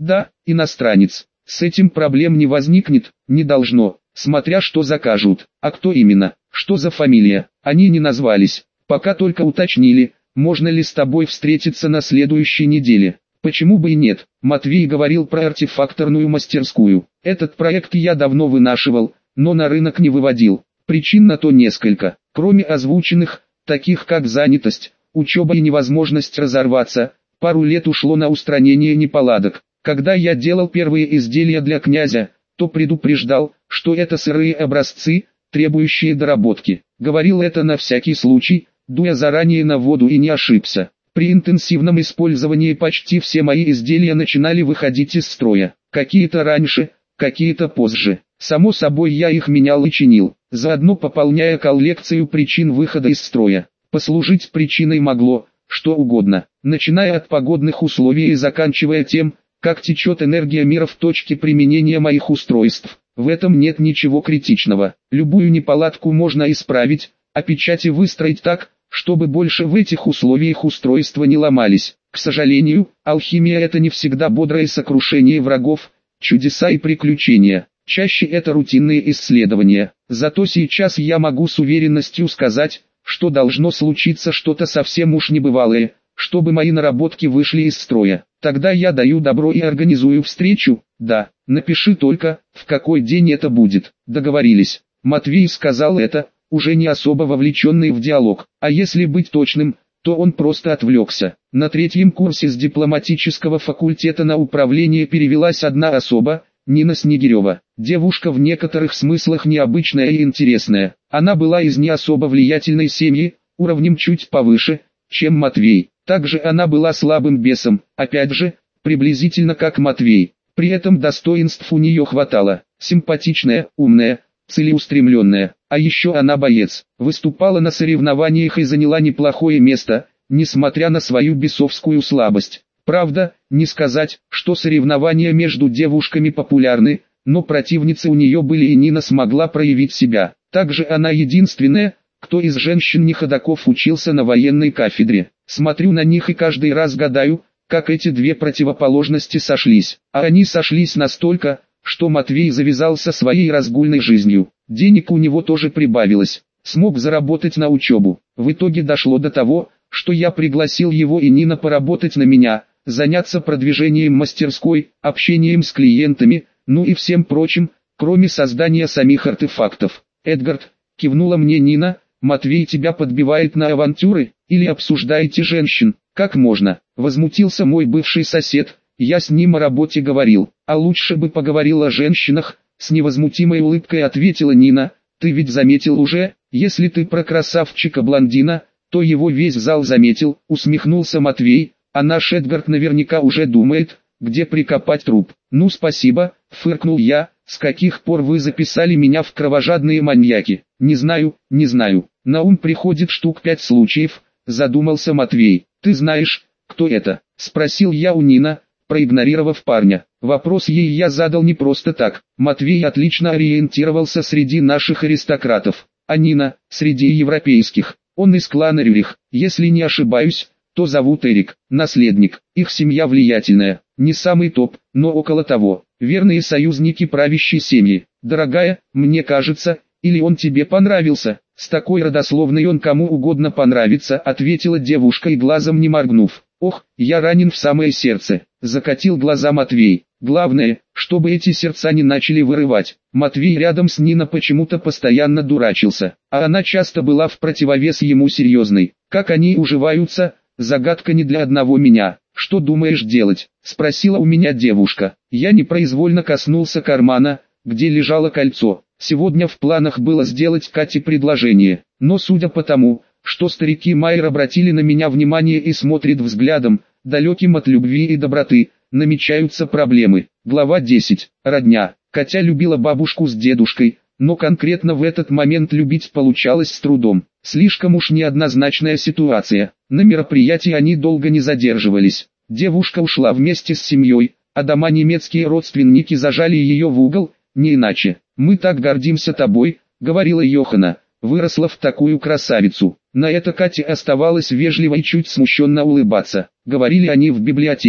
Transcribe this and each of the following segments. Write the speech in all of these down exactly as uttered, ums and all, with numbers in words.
Да, иностранец. С этим проблем не возникнет, не должно, смотря что закажут. А кто именно, что за фамилия, они не назвались, пока только уточнили, можно ли с тобой встретиться на следующей неделе. Почему бы и нет, Матвей говорил про артефакторную мастерскую. Этот проект я давно вынашивал, но на рынок не выводил. Причин на то несколько, кроме озвученных, таких как занятость, учеба и невозможность разорваться, пару лет ушло на устранение неполадок. Когда я делал первые изделия для князя, то предупреждал, что это сырые образцы, требующие доработки. Говорил это на всякий случай, дуя заранее на воду, и не ошибся. При интенсивном использовании почти все мои изделия начинали выходить из строя. Какие-то раньше, какие-то позже. Само собой я их менял и чинил, заодно пополняя коллекцию причин выхода из строя. Послужить причиной могло, что угодно, начиная от погодных условий и заканчивая тем, как течет энергия мира в точке применения моих устройств. В этом нет ничего критичного. Любую неполадку можно исправить, а печати выстроить так, чтобы больше в этих условиях устройства не ломались. К сожалению, алхимия — это не всегда бодрое сокрушение врагов, чудеса и приключения. Чаще это рутинные исследования. Зато сейчас я могу с уверенностью сказать, что должно случиться что-то совсем уж небывалое, чтобы мои наработки вышли из строя. Тогда я даю добро и организую встречу. Да, напиши только, в какой день это будет. Договорились. Матвей сказал это, уже не особо вовлеченный в диалог. А если быть точным, то он просто отвлекся. На третьем курсе с дипломатического факультета на управление перевелась одна особа, Нина Снегирева. Девушка в некоторых смыслах необычная и интересная. Она была из не особо влиятельной семьи, уровнем чуть повыше, чем Матвей. Также она была слабым бесом, опять же, приблизительно как Матвей. При этом достоинств у нее хватало. Симпатичная, умная, целеустремленная. А еще она боец. Выступала на соревнованиях и заняла неплохое место, несмотря на свою бесовскую слабость. Правда, не сказать, что соревнования между девушками популярны, но противницы у нее были, и Нина смогла проявить себя. Также она единственная, кто из женщин-неходаков учился на военной кафедре. Смотрю на них и каждый раз гадаю, как эти две противоположности сошлись. А они сошлись настолько, что Матвей завязался своей разгульной жизнью. Денег у него тоже прибавилось. Смог заработать на учебу. В итоге дошло до того, что я пригласил его и Нина поработать на меня, заняться продвижением мастерской, общением с клиентами, ну и всем прочим, кроме создания самих артефактов. «Эдгард», — кивнула мне Нина, — «Матвей тебя подбивает на авантюры, или обсуждаете женщин?» «Как можно?» — возмутился мой бывший сосед, — «я с ним о работе говорил, а лучше бы поговорил о женщинах», — с невозмутимой улыбкой ответила Нина. «Ты ведь заметил уже, если ты про красавчика-блондина, то его весь зал заметил», — усмехнулся Матвей, — «а наш Эдгард наверняка уже думает, где прикопать труп». «Ну спасибо», — фыркнул я, — «с каких пор вы записали меня в кровожадные маньяки?» «Не знаю, не знаю, на ум приходит штук пять случаев», — задумался Матвей. «Ты знаешь, кто это?» — спросил я у Нина, проигнорировав парня. Вопрос ей я задал не просто так. Матвей отлично ориентировался среди наших аристократов, а Нина — среди европейских. Он из клана Рюрих, если не ошибаюсь, то зовут Эрик, наследник. Их семья влиятельная, не самый топ, но около того. Верные союзники правящей семьи. «Дорогая, мне кажется, или он тебе понравился?» «С такой родословной он кому угодно понравится», — ответила девушка и глазом не моргнув. «Ох, я ранен в самое сердце», — закатил глаза Матвей. «Главное, чтобы эти сердца не начали вырывать». Матвей рядом с Ниной почему-то постоянно дурачился, а она часто была в противовес ему серьезной. Как они уживаются, загадка не для одного меня. «Что думаешь делать?» — спросила у меня девушка. Я непроизвольно коснулся кармана, где лежало кольцо. Сегодня в планах было сделать Кате предложение, но судя по тому, что старики Майер обратили на меня внимание и смотрят взглядом, далеким от любви и доброты, намечаются проблемы. Глава десять. Родня. Катя любила бабушку с дедушкой, но конкретно в этот момент любить получалось с трудом. Слишком уж неоднозначная ситуация. На мероприятии они долго не задерживались. Девушка ушла вместе с семьей, а дома немецкие родственники зажали ее в угол, не иначе. «Мы так гордимся тобой», — говорила Йохана, — «выросла в такую красавицу». На это Кате оставалось вежливо и чуть смущенно улыбаться. Говорили они в библиотеке.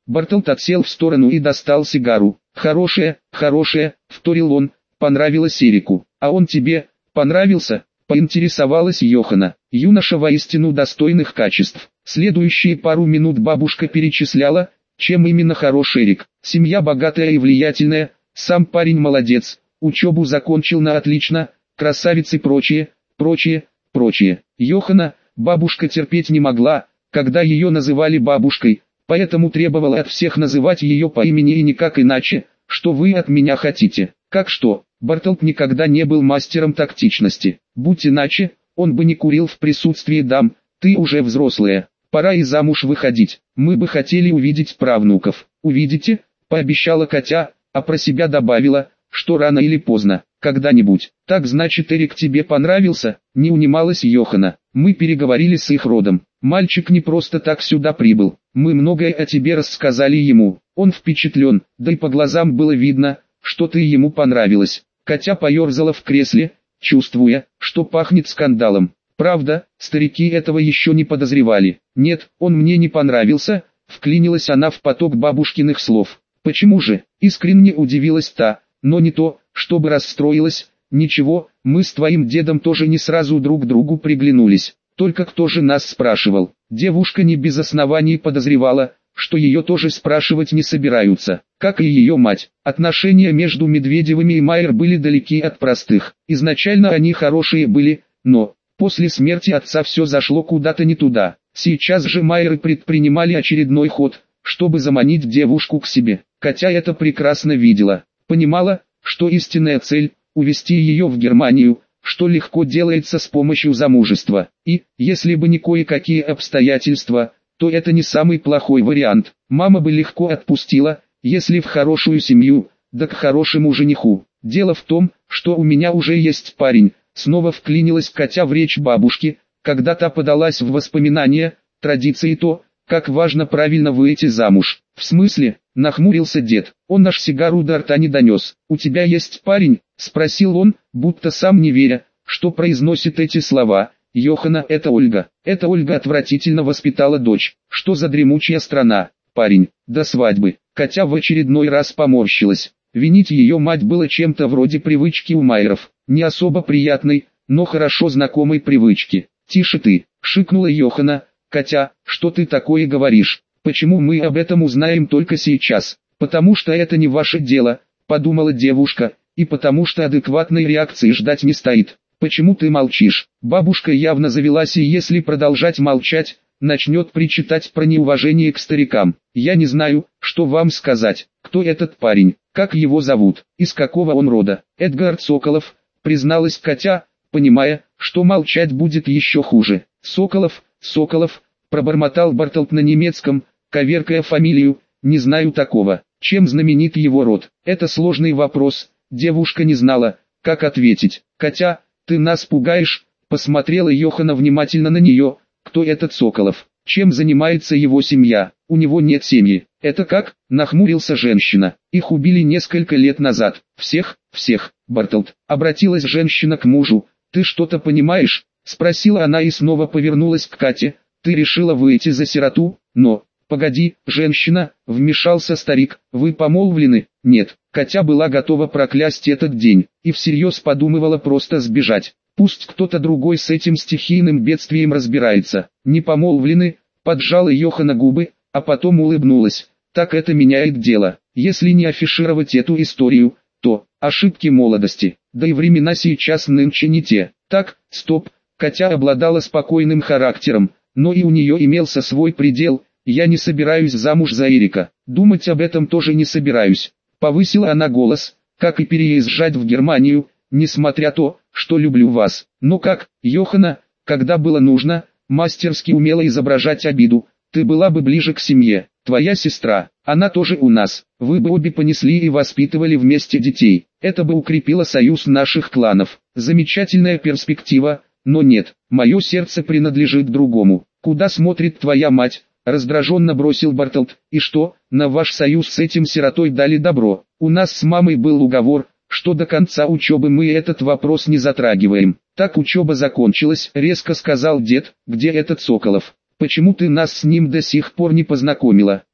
Бартолд отсел в сторону и достал сигару. «Хорошая, хорошая», — вторил он, — «понравилась Эрику». «А он тебе понравился?» — поинтересовалась Йоханна. Юноша воистину достойных качеств. Следующие пару минут бабушка перечисляла, чем именно хорош Эрик. Семья богатая и влиятельная, сам парень молодец, учебу закончил на отлично, красавицы и прочее, прочее, прочее. Йоханна, бабушка терпеть не могла, когда ее называли бабушкой, поэтому требовала от всех называть ее по имени и никак иначе. «Что вы от меня хотите?» «Как что?» Бартолд никогда не был мастером тактичности. Будь иначе, он бы не курил в присутствии дам. «Ты уже взрослая, пора и замуж выходить. Мы бы хотели увидеть правнуков». «Увидите?» — пообещала Катя, а про себя добавила, что рано или поздно, когда-нибудь. «Так значит, Эрик тебе понравился?» — не унималась Йоханна. «Мы переговорили с их родом. Мальчик не просто так сюда прибыл. Мы многое о тебе рассказали ему. Он впечатлен, да и по глазам было видно, что ты ему понравилась». Катя поерзала в кресле, чувствуя, что пахнет скандалом. Правда, старики этого еще не подозревали. «Нет, он мне не понравился», — вклинилась она в поток бабушкиных слов. «Почему же?» — искренне удивилась та, но не то, чтобы расстроилась. «Ничего, мы с твоим дедом тоже не сразу друг другу приглянулись. Только кто же нас спрашивал?» Девушка не без оснований подозревала, что ее тоже спрашивать не собираются, как и ее мать. Отношения между Медведевыми и Майер были далеки от простых. Изначально они хорошие были, но после смерти отца все зашло куда-то не туда. Сейчас же Майеры предпринимали очередной ход, чтобы заманить девушку к себе. Катя это прекрасно видела. Понимала, что истинная цель – увезти ее в Германию, что легко делается с помощью замужества. И, если бы не кое-какие обстоятельства, то это не самый плохой вариант. Мама бы легко отпустила, если в хорошую семью, да к хорошему жениху. Дело в том, что у меня уже есть парень. Снова вклинилась Катя в речь бабушки, когда та подалась в воспоминания, традиции то, как важно правильно выйти замуж. «В смысле?» — нахмурился дед. Он наш сигару до рта не донес. «У тебя есть парень?» — спросил он, будто сам не веря, что произносит эти слова. «Йоханна, это Ольга. Это Ольга отвратительно воспитала дочь. Что за дремучая страна? Парень, до свадьбы». Катя в очередной раз поморщилась. Винить ее мать было чем-то вроде привычки у Майеров. Не особо приятной, но хорошо знакомой привычки. «Тише ты!» — шикнула Йоханна. «Катя, что ты такое говоришь? Почему мы об этом узнаем только сейчас?» «Потому что это не ваше дело», — подумала девушка, «и потому что адекватной реакции ждать не стоит». «Почему ты молчишь?» Бабушка явно завелась, и если продолжать молчать, начнет причитать про неуважение к старикам. «Я не знаю, что вам сказать. Кто этот парень? Как его зовут? Из какого он рода?» «Эдгард Соколов», призналась Катя, понимая, что молчать будет еще хуже. «Соколов, Соколов», пробормотал Бартолд на немецком, коверкая фамилию. «Не знаю такого. Чем знаменит его род?» Это сложный вопрос, девушка не знала, как ответить. «Катя, ты нас пугаешь», посмотрела Йоханна внимательно на нее. «Кто этот Соколов? Чем занимается его семья?» «У него нет семьи». «Это как?» нахмурился женщина. «Их убили несколько лет назад». «Всех, всех, Бартолд», обратилась женщина к мужу. «Ты что-то понимаешь?» спросила она и снова повернулась к Кате. «Ты решила выйти за сироту? Но...» «Погоди, женщина», вмешался старик, «вы помолвлены?» «Нет». Катя была готова проклясть этот день, и всерьез подумывала просто сбежать. Пусть кто-то другой с этим стихийным бедствием разбирается. «Не помолвлены», поджала Йоханна губы, а потом улыбнулась. «Так это меняет дело. Если не афишировать эту историю, то ошибки молодости, да и времена сейчас нынче не те». «Так, стоп». Катя обладала спокойным характером, но и у нее имелся свой предел. «Я не собираюсь замуж за Эрика. Думать об этом тоже не собираюсь». Повысила она голос, «как и переезжать в Германию, несмотря то, что люблю вас». «Но как, Йоханна, когда было нужно, мастерски умела изображать обиду. Ты была бы ближе к семье. Твоя сестра, она тоже у нас. Вы бы обе понесли и воспитывали вместе детей. Это бы укрепило союз наших кланов. Замечательная перспектива, но нет, мое сердце принадлежит другому. Куда смотрит твоя мать?» Раздраженно бросил Бартолд. «И что, на ваш союз с этим сиротой дали добро? У нас с мамой был уговор, что до конца учебы мы этот вопрос не затрагиваем». «Так учеба закончилась», резко сказал дед. «Где этот Соколов? Почему ты нас с ним до сих пор не познакомила?»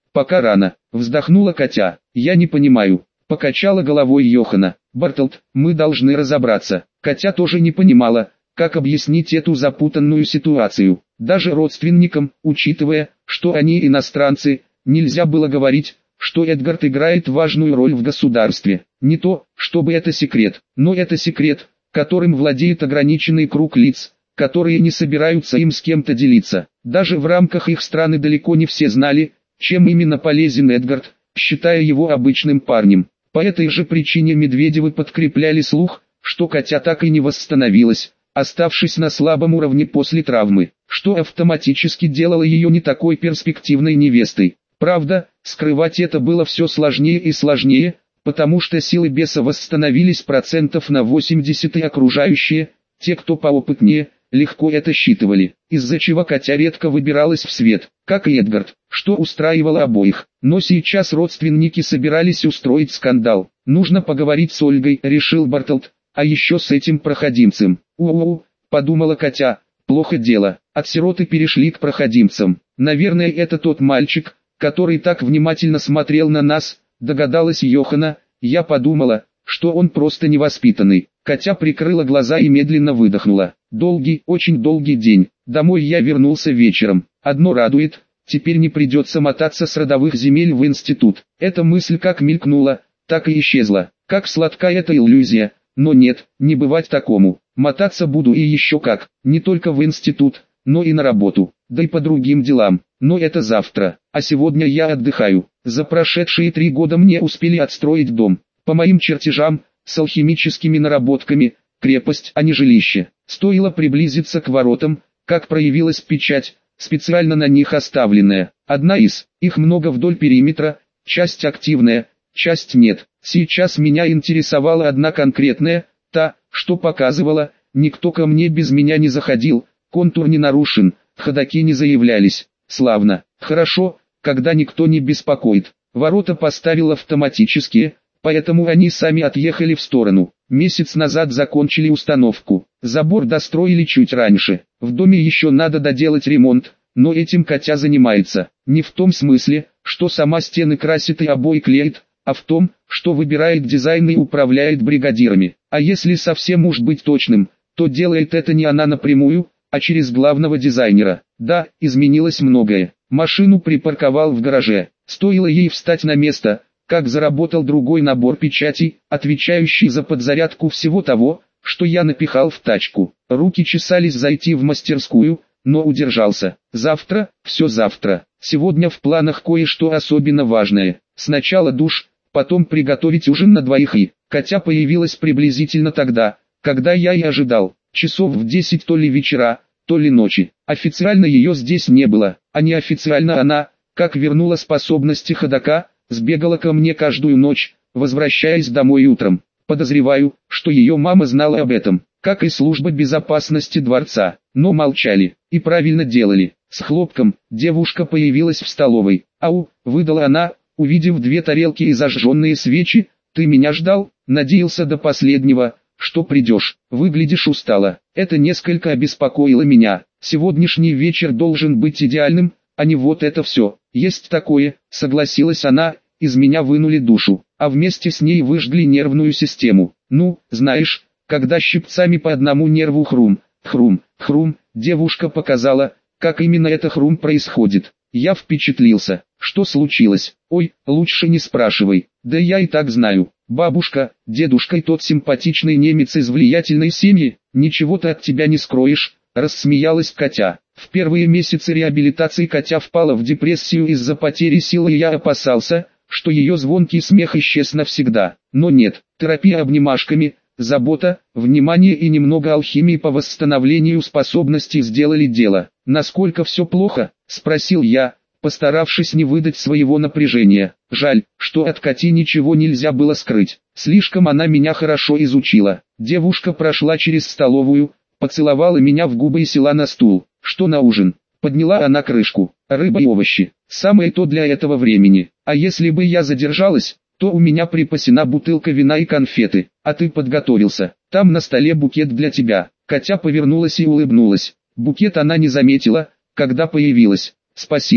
Пока рано, вздохнула Катя. Я не понимаю. Покачала головой Йохана. Бартолд, мы должны разобраться. Катя тоже не понимала, как объяснить эту запутанную ситуацию. Даже родственникам, учитывая, что они иностранцы, нельзя было говорить, что Эдгард играет важную роль в государстве. Не то, чтобы это секрет, но это секрет, которым владеет ограниченный круг лиц, которые не собираются им с кем-то делиться. Даже в рамках их страны далеко не все знали, чем именно полезен Эдгард, считая его обычным парнем. По этой же причине Медведевы подкрепляли слух, что Катя так и не восстановилась, оставшись на слабом уровне после травмы, что автоматически делало ее не такой перспективной невестой. Правда, скрывать это было все сложнее и сложнее, потому что силы беса восстановились процентов на восемьдесят, и окружающие, те кто поопытнее, легко это считывали, из-за чего Катя редко выбиралась в свет, как и Эдгард, что устраивало обоих. Но сейчас родственники собирались устроить скандал. Нужно поговорить с Ольгой, решил Бартолд, а еще с этим проходимцем. У-у-у, подумала Катя, плохо дело, от сироты перешли к проходимцам. Наверное, это тот мальчик, который так внимательно смотрел на нас, догадалась Йохана. Я подумала, что он просто невоспитанный. Катя прикрыла глаза и медленно выдохнула. Долгий, очень долгий день. Домой я вернулся вечером. Одно радует, теперь не придется мотаться с родовых земель в институт. Эта мысль как мелькнула, так и исчезла. Как сладка эта иллюзия, но нет, не бывать такому. Мотаться буду и еще как, не только в институт, но и на работу, да и по другим делам. Но это завтра, а сегодня я отдыхаю. За прошедшие три года мне успели отстроить дом. По моим чертежам, с алхимическими наработками, крепость, а не жилище. Стоило приблизиться к воротам, как проявилась печать, специально на них оставленная. Одна из, их много вдоль периметра, часть активная, часть нет. Сейчас меня интересовала одна конкретная, та, что показывала, никто ко мне без меня не заходил, контур не нарушен, ходаки не заявлялись. Славно, хорошо, когда никто не беспокоит. Ворота поставил автоматические, поэтому они сами отъехали в сторону. Месяц назад закончили установку. Забор достроили чуть раньше. В доме еще надо доделать ремонт, но этим Катя занимается. Не в том смысле, что сама стены красит и обои клеит, а в том, что выбирает дизайн и управляет бригадирами. А если совсем уж быть точным, то делает это не она напрямую, а через главного дизайнера. Да, изменилось многое. Машину припарковал в гараже. Стоило ей встать на место, как заработал другой набор печатей, отвечающий за подзарядку всего того, что я напихал в тачку. Руки чесались зайти в мастерскую, но удержался. Завтра, все завтра. Сегодня в планах кое-что особенно важное. Сначала душ, потом приготовить ужин на двоих и... Катя появилась приблизительно тогда, когда я и ожидал. Часов в десять то ли вечера, то ли ночи. Официально ее здесь не было, а неофициально она, как вернула способности ходока, сбегала ко мне каждую ночь, возвращаясь домой утром. Подозреваю, что ее мама знала об этом, как и служба безопасности дворца, но молчали, и правильно делали. С хлопком девушка появилась в столовой. «Ау», выдала она, увидев две тарелки и зажженные свечи. «Ты меня ждал? Надеялся до последнего, что придешь. Выглядишь устало». Это несколько обеспокоило меня. Сегодняшний вечер должен быть идеальным, а не вот это все. Есть такое, согласилась она, из меня вынули душу, а вместе с ней выжгли нервную систему. Ну, знаешь, когда щипцами по одному нерву хрум, хрум, хрум, девушка показала, как именно это хрум происходит. Я впечатлился. Что случилось? Ой, лучше не спрашивай. Да я и так знаю. Бабушка, дедушка и тот симпатичный немец из влиятельной семьи, ничего-то от тебя не скроешь, рассмеялась Катя. В первые месяцы реабилитации Катя впала в депрессию из-за потери силы, и я опасался, что ее звонкий смех исчез навсегда. Но нет, терапия обнимашками, забота, внимание и немного алхимии по восстановлению способностей сделали дело. «Насколько все плохо?» – спросил я, постаравшись не выдать своего напряжения. Жаль, что от Кати ничего нельзя было скрыть. Слишком она меня хорошо изучила. Девушка прошла через столовую, поцеловала меня в губы и села на стул. «Что на ужин?» Подняла она крышку. «Рыба и овощи. Самое то для этого времени. А если бы я задержалась, то у меня припасена бутылка вина и конфеты. А ты подготовился. Там на столе букет для тебя». Катя повернулась и улыбнулась. Букет она не заметила, когда появилась. «Спасибо».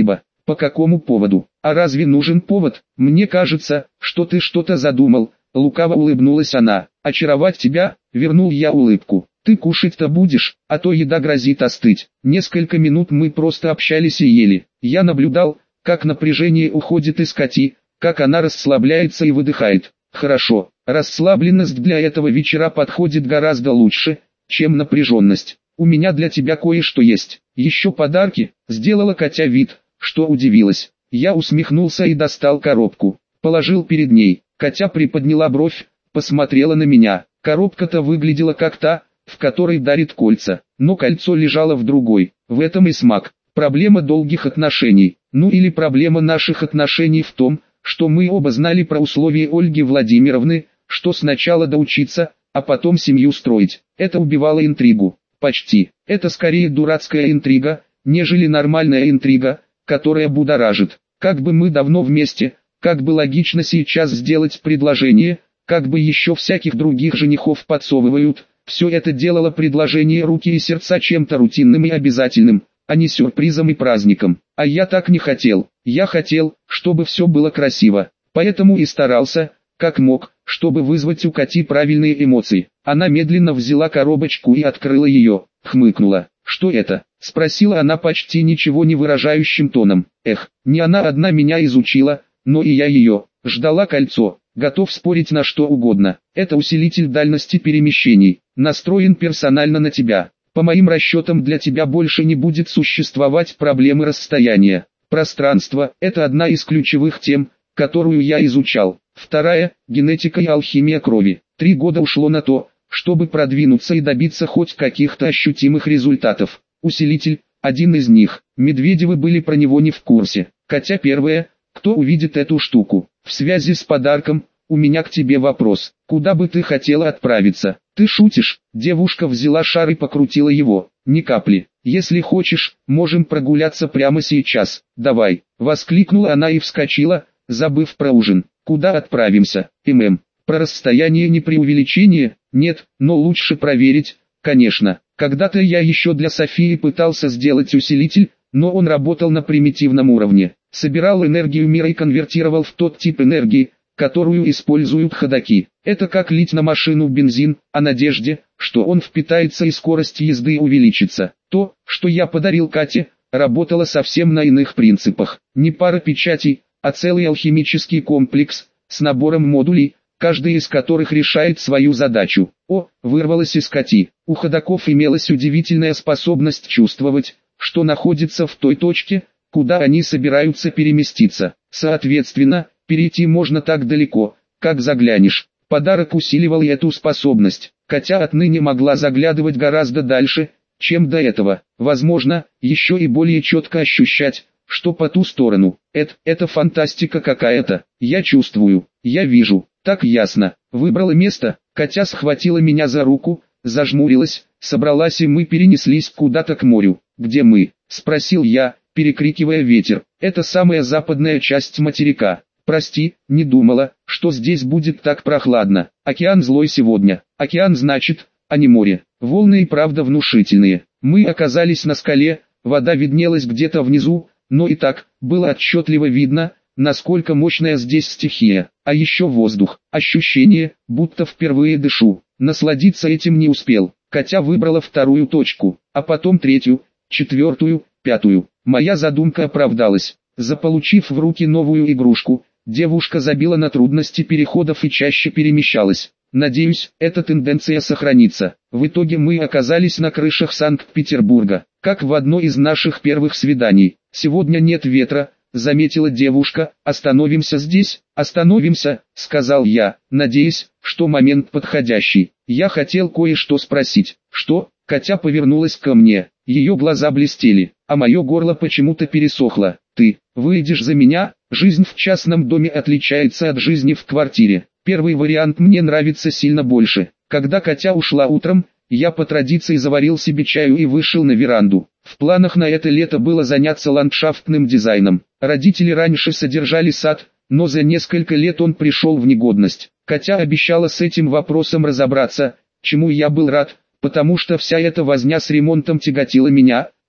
По какому поводу? А разве нужен повод? Мне кажется, что ты что-то задумал. Лукаво улыбнулась она. Очаровать тебя? Вернул я улыбку. Ты кушать-то будешь, а то еда грозит остыть. Несколько минут мы просто общались и ели. Я наблюдал, как напряжение уходит из Кати, как она расслабляется и выдыхает. Хорошо, расслабленность для этого вечера подходит гораздо лучше, чем напряженность. У меня для тебя кое-что есть. Еще подарки, сделала Катя вид, что удивилась. Я усмехнулся и достал коробку. Положил перед ней. Катя приподняла бровь, посмотрела на меня. Коробка-то выглядела как та, в которой дарит кольца, но кольцо лежало в другой. В этом и смак. Проблема долгих отношений. Ну или проблема наших отношений в том, что мы оба знали про условия Ольги Владимировны, что сначала доучиться, а потом семью строить. Это убивало интригу. Почти. Это скорее дурацкая интрига, нежели нормальная интрига, которая будоражит. Как бы мы давно вместе, как бы логично сейчас сделать предложение, как бы еще всяких других женихов подсовывают. Все это делало предложение руки и сердца чем-то рутинным и обязательным, а не сюрпризом и праздником. А я так не хотел. Я хотел, чтобы все было красиво. Поэтому и старался, как мог, чтобы вызвать у Кати правильные эмоции. Она медленно взяла коробочку и открыла ее, хмыкнула. «Что это?» — спросила она почти ничего не выражающим тоном. Эх, не она одна меня изучила, но и я ее. Ждала кольцо. Готов спорить на что угодно. Это усилитель дальности перемещений. Настроен персонально на тебя. По моим расчетам, для тебя больше не будет существовать проблемы расстояния. Пространство – это одна из ключевых тем, которую я изучал. Вторая – генетика и алхимия крови. Три года ушло на то, чтобы продвинуться и добиться хоть каких-то ощутимых результатов. Усилитель – один из них. Медведевы были про него не в курсе. Хотя первое, кто увидит эту штуку. В связи с подарком, у меня к тебе вопрос. Куда бы ты хотела отправиться? Ты шутишь? Девушка взяла шар и покрутила его. Ни капли. Если хочешь, можем прогуляться прямо сейчас. Давай. Воскликнула она и вскочила, забыв про ужин. Куда отправимся? ММ. Про расстояние не преувеличение? Нет, но лучше проверить, конечно. Когда-то я еще для Софии пытался сделать усилитель, но он работал на примитивном уровне. Собирал энергию мира и конвертировал в тот тип энергии, которую используют ходоки. Это как лить на машину бензин, о надежде, что он впитается и скорость езды увеличится. То, что я подарил Кате, работало совсем на иных принципах. Не пара печатей, а целый алхимический комплекс, с набором модулей, каждый из которых решает свою задачу. О, вырвалось из Кати. У ходоков имелась удивительная способность чувствовать, что находится в той точке, куда они собираются переместиться. Соответственно, перейти можно так далеко, как заглянешь. Подарок усиливал эту способность. Катя отныне могла заглядывать гораздо дальше, чем до этого. Возможно, еще и более четко ощущать, что по ту сторону. Это, это фантастика какая-то. Я чувствую, я вижу. Так ясно. Выбрала место. Катя схватила меня за руку, зажмурилась, собралась, и мы перенеслись куда-то к морю. «Где мы?» — спросил я, перекрикивая ветер. «Это самая западная часть материка. Прости, не думала, что здесь будет так прохладно. Океан злой сегодня. Океан значит, а не море. Волны и правда внушительные. Мы оказались на скале, вода виднелась где-то внизу, но и так было отчетливо видно, насколько мощная здесь стихия. А еще воздух. Ощущение, будто впервые дышу. Насладиться этим не успел. Катя выбрала вторую точку, а потом третью, четвертую, пятую. Моя задумка оправдалась. Заполучив в руки новую игрушку, девушка забила на трудности переходов и чаще перемещалась. Надеюсь, эта тенденция сохранится. В итоге мы оказались на крышах Санкт-Петербурга, как в одно из наших первых свиданий. «Сегодня нет ветра», — заметила девушка. «Остановимся здесь?» «Остановимся», — сказал я, надеясь, что момент подходящий. Я хотел кое-что спросить. «Что?» Катя повернулась ко мне. Ее глаза блестели, а мое горло почему-то пересохло. «Ты выйдешь за меня?» Жизнь в частном доме отличается от жизни в квартире. Первый вариант мне нравится сильно больше. Когда Катя ушла утром, я по традиции заварил себе чаю и вышел на веранду. В планах на это лето было заняться ландшафтным дизайном. Родители раньше содержали сад, но за несколько лет он пришел в негодность. Катя обещала с этим вопросом разобраться, чему я был рад, потому что вся эта возня с ремонтом тяготила меня,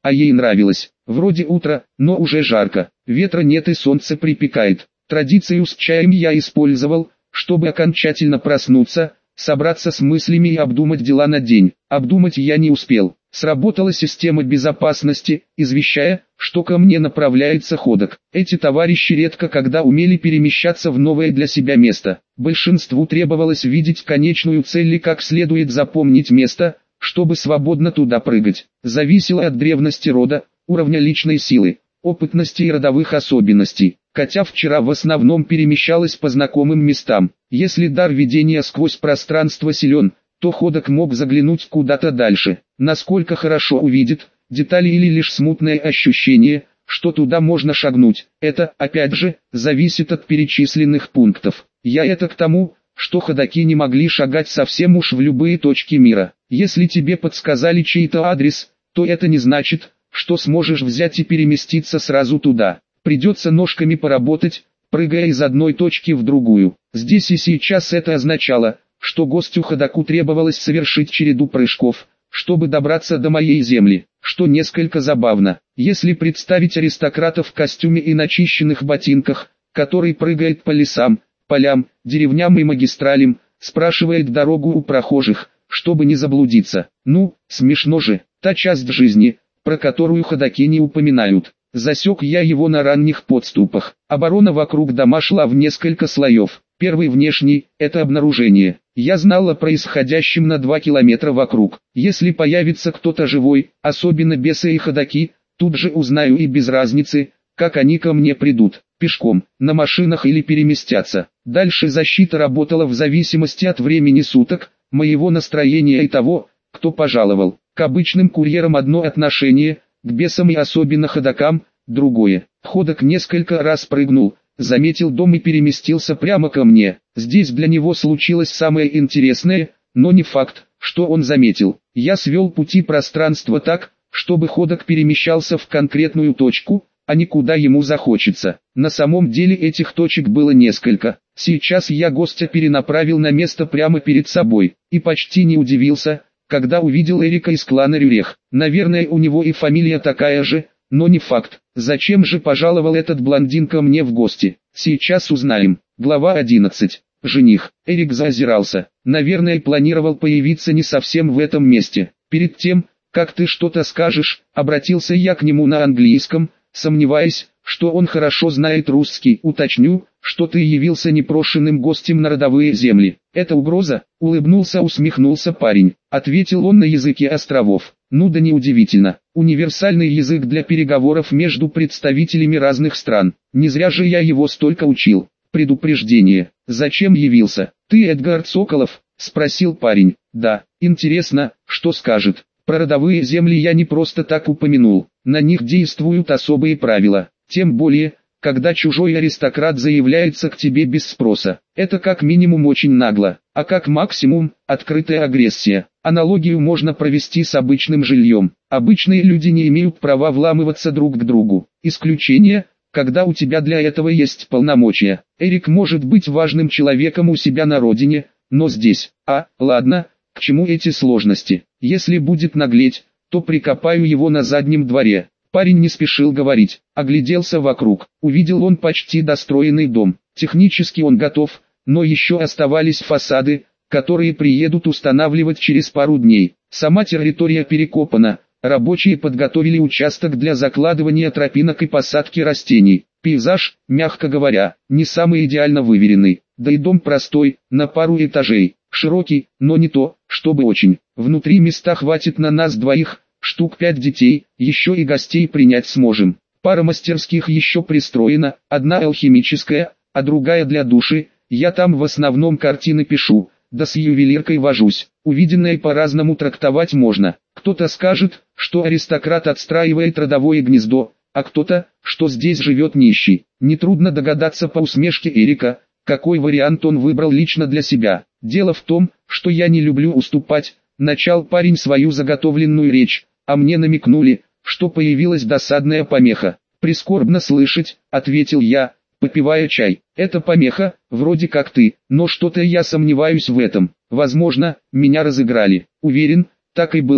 а ей нравилось. Вроде утро, но уже жарко, ветра нет и солнце припекает. Традицию с чаем я использовал, чтобы окончательно проснуться, собраться с мыслями и обдумать дела на день. Обдумать я не успел. Сработала система безопасности, извещая, что ко мне направляется ходок. Эти товарищи редко когда умели перемещаться в новое для себя место. Большинству требовалось видеть конечную цель и как следует запомнить место, чтобы свободно туда прыгать. Зависело от древности рода, уровня личной силы, опытности и родовых особенностей. Катя вчера в основном перемещалась по знакомым местам. Если дар видения сквозь пространство силен, то ходок мог заглянуть куда-то дальше. Насколько хорошо увидит, детали или лишь смутное ощущение, что туда можно шагнуть, это, опять же, зависит от перечисленных пунктов. Я это к тому, что ходоки не могли шагать совсем уж в любые точки мира. Если тебе подсказали чей-то адрес, то это не значит, что сможешь взять и переместиться сразу туда. Придется ножками поработать, прыгая из одной точки в другую. Здесь и сейчас это означало, что гостю-ходоку требовалось совершить череду прыжков, чтобы добраться до моей земли, что несколько забавно. Если представить аристократа в костюме и начищенных ботинках, который прыгает по лесам, полям, деревням и магистралям, спрашивает дорогу у прохожих, чтобы не заблудиться. Ну, смешно же, та часть жизни, про которую ходоки не упоминают. Засек я его на ранних подступах. Оборона вокруг дома шла в несколько слоев. Первый внешний – это обнаружение. Я знал о происходящем на два километра вокруг. Если появится кто-то живой, особенно бесы и ходоки, тут же узнаю и без разницы, как они ко мне придут. Пешком, на машинах или переместятся. Дальше защита работала в зависимости от времени суток, моего настроения и того, кто пожаловал. К обычным курьерам одно отношение, к бесам и особенно ходокам – другое. Ходок несколько раз прыгнул, заметил дом и переместился прямо ко мне. Здесь для него случилось самое интересное, но не факт, что он заметил. Я свел пути пространства так, чтобы ходок перемещался в конкретную точку, а не куда ему захочется. На самом деле этих точек было несколько. Сейчас я гостя перенаправил на место прямо перед собой, и почти не удивился, когда увидел Эрика из клана Рюрех. Наверное, у него и фамилия такая же, но не факт. Зачем же пожаловал этот блондин ко мне в гости? Сейчас узнаем. Глава одиннадцать. Жених. Эрик заозирался. Наверное, планировал появиться не совсем в этом месте. Перед тем, как ты что-то скажешь, обратился я к нему на английском, сомневаясь, что он хорошо знает русский. Уточню, что ты явился непрошенным гостем на родовые земли. Это угроза? Улыбнулся, усмехнулся парень. Ответил он на языке островов. Ну да неудивительно. Универсальный язык для переговоров между представителями разных стран. Не зря же я его столько учил. Предупреждение. Зачем явился? Ты Эдгард Соколов? Спросил парень. Да. Интересно, что скажет. Про родовые земли я не просто так упомянул. На них действуют особые правила. Тем более, когда чужой аристократ заявляется к тебе без спроса. Это как минимум очень нагло, а как максимум – открытая агрессия. Аналогию можно провести с обычным жильем. Обычные люди не имеют права вламываться друг к другу. Исключение – когда у тебя для этого есть полномочия. Эрик может быть важным человеком у себя на родине, но здесь. А, ладно, к чему эти сложности? Если будет наглеть, то прикопаю его на заднем дворе. Парень не спешил говорить, огляделся вокруг. Увидел он почти достроенный дом. Технически он готов, но еще оставались фасады, которые приедут устанавливать через пару дней. Сама территория перекопана, рабочие подготовили участок для закладывания тропинок и посадки растений. Пейзаж, мягко говоря, не самый идеально выверенный, да и дом простой, на пару этажей, широкий, но не то, чтобы очень. Внутри места хватит на нас двоих, штук пять детей, еще и гостей принять сможем. Пара мастерских еще пристроена, одна алхимическая, а другая для души. Я там в основном картины пишу, да с ювелиркой вожусь. Увиденное по-разному трактовать можно. Кто-то скажет, что аристократ отстраивает родовое гнездо, а кто-то, что здесь живет нищий. Нетрудно догадаться по усмешке Эрика, какой вариант он выбрал лично для себя. Дело в том, что я не люблю уступать. Начал парень свою заготовленную речь, а мне намекнули, что появилась досадная помеха. «Прискорбно слышать», — ответил я, попивая чай. «Это помеха, вроде как ты, но что-то я сомневаюсь в этом. Возможно, меня разыграли». «Уверен, так и было»,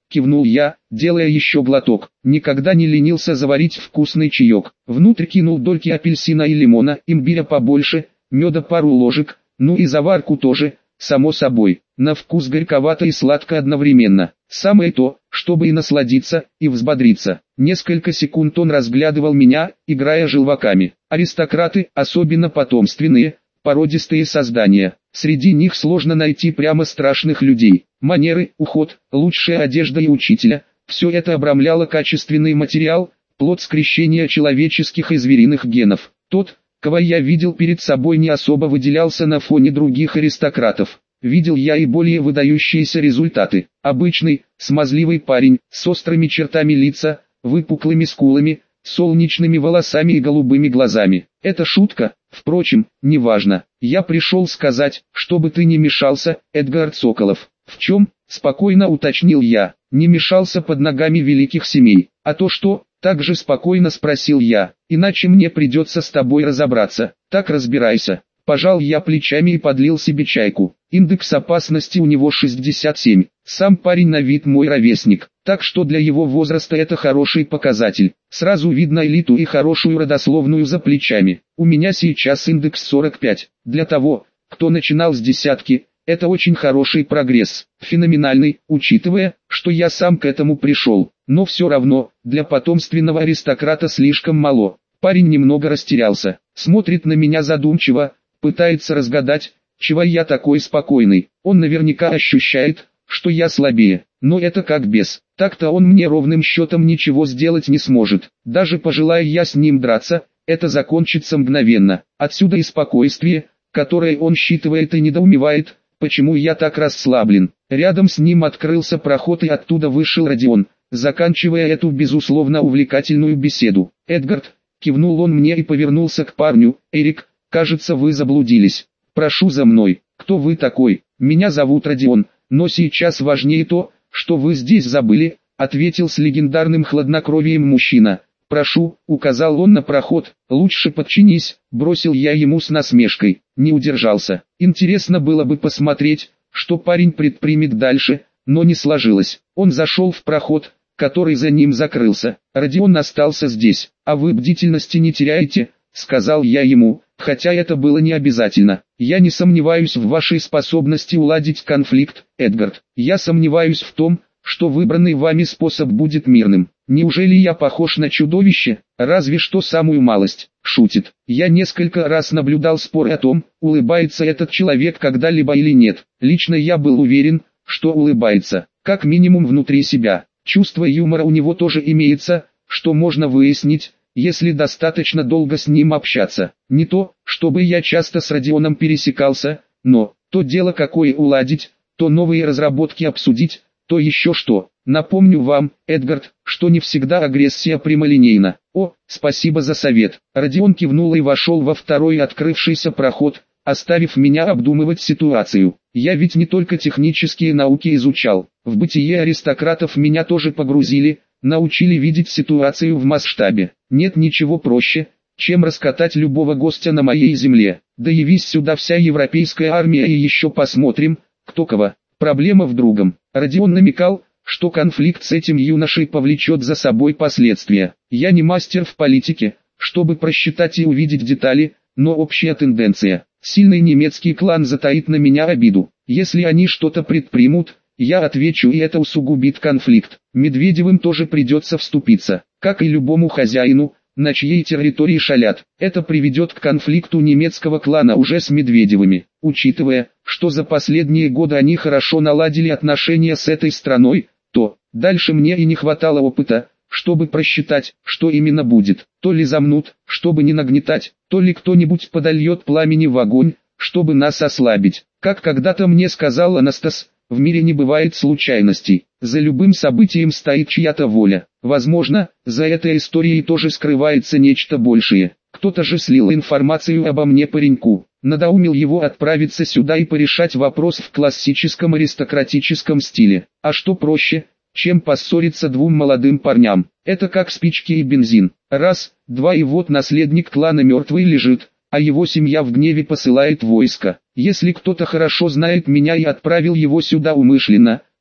кивнул я, делая еще глоток. Никогда не ленился заварить вкусный чаек. Внутрь кинул дольки апельсина и лимона, имбиря побольше, меда пару ложек, ну и заварку тоже, само собой. На вкус горьковато и сладко одновременно. Самое то, чтобы и насладиться, и взбодриться. Несколько секунд он разглядывал меня, играя желваками. Аристократы, особенно потомственные, породистые создания. Среди них сложно найти прямо страшных людей. Манеры, уход, лучшая одежда и учителя – все это обрамляло качественный материал, плод скрещения человеческих и звериных генов. Тот, кого я видел перед собой, не особо выделялся на фоне других аристократов. Видел я и более выдающиеся результаты. Обычный, смазливый парень, с острыми чертами лица, выпуклыми скулами, солнечными волосами и голубыми глазами. Это шутка, впрочем, неважно. Я пришел сказать, чтобы ты не мешался, Эдгард Соколов. В чем, спокойно уточнил я, не мешался под ногами великих семей. А то что, так же спокойно спросил я, иначе мне придется с тобой разобраться. Так разбирайся. Пожал я плечами и подлил себе чайку. Индекс опасности у него шестьдесят семь. Сам парень на вид мой ровесник, так что для его возраста это хороший показатель. Сразу видно элиту и хорошую родословную за плечами. У меня сейчас индекс сорок пять. Для того, кто начинал с десятки, это очень хороший прогресс. Феноменальный, учитывая, что я сам к этому пришел. Но все равно, для потомственного аристократа слишком мало. Парень немного растерялся, смотрит на меня задумчиво, пытается разгадать, чего я такой спокойный. Он наверняка ощущает, что я слабее, но это как бес. Так-то он мне ровным счетом ничего сделать не сможет. Даже пожелая я с ним драться, это закончится мгновенно. Отсюда и спокойствие, которое он считывает и недоумевает, почему я так расслаблен. Рядом с ним открылся проход и оттуда вышел Родион, заканчивая эту безусловно увлекательную беседу. «Эдгард», кивнул он мне и повернулся к парню, «Эрик, кажется, вы заблудились. Прошу за мной. Кто вы такой? Меня зовут Родион, но сейчас важнее то, что вы здесь забыли», ответил с легендарным хладнокровием мужчина. «Прошу», указал он на проход, «лучше подчинись», бросил я ему с насмешкой. Не удержался. Интересно было бы посмотреть, что парень предпримет дальше, но не сложилось. Он зашел в проход, который за ним закрылся. Родион остался здесь. «А вы бдительности не теряете?» — сказал я ему, хотя это было не обязательно. «Я не сомневаюсь в вашей способности уладить конфликт, Эдгард. Я сомневаюсь в том, что выбранный вами способ будет мирным. Неужели я похож на чудовище? Разве что самую малость». Шутит. Я несколько раз наблюдал споры о том, улыбается этот человек когда-либо или нет. Лично я был уверен, что улыбается, как минимум внутри себя. Чувство юмора у него тоже имеется, что можно выяснить, если достаточно долго с ним общаться. Не то, чтобы я часто с Родионом пересекался, но, то дело какое уладить, то новые разработки обсудить, то еще что. Напомню вам, Эдгард, что не всегда агрессия прямолинейна. О, спасибо за совет. Родион кивнул и вошел во второй открывшийся проход, оставив меня обдумывать ситуацию. Я ведь не только технические науки изучал. В бытие аристократов меня тоже погрузили, научили видеть ситуацию в масштабе. Нет ничего проще, чем раскатать любого гостя на моей земле. Да явись сюда вся европейская армия и еще посмотрим, кто кого. Проблема в другом. Родион намекал, что конфликт с этим юношей повлечет за собой последствия. Я не мастер в политике, чтобы просчитать и увидеть детали, но общая тенденция. Сильный немецкий клан затаит на меня обиду. Если они что-то предпримут, я отвечу, и это усугубит конфликт. Медведевым тоже придется вступиться, как и любому хозяину, на чьей территории шалят. Это приведет к конфликту немецкого клана уже с Медведевыми. Учитывая, что за последние годы они хорошо наладили отношения с этой страной, то дальше мне и не хватало опыта, чтобы просчитать, что именно будет. То ли замнут, чтобы не нагнетать, то ли кто-нибудь подольет пламени в огонь, чтобы нас ослабить. Как когда-то мне сказал Анастас, в мире не бывает случайностей. За любым событием стоит чья-то воля. Возможно, за этой историей тоже скрывается нечто большее. Кто-то же слил информацию обо мне пареньку. Надоумил его отправиться сюда и порешать вопрос в классическом аристократическом стиле. А что проще, чем поссориться двум молодым парням? Это как спички и бензин. Раз, два и вот наследник клана мертвый лежит, а его семья в гневе посылает войско. Если кто-то хорошо знает меня и отправил его сюда умышленно,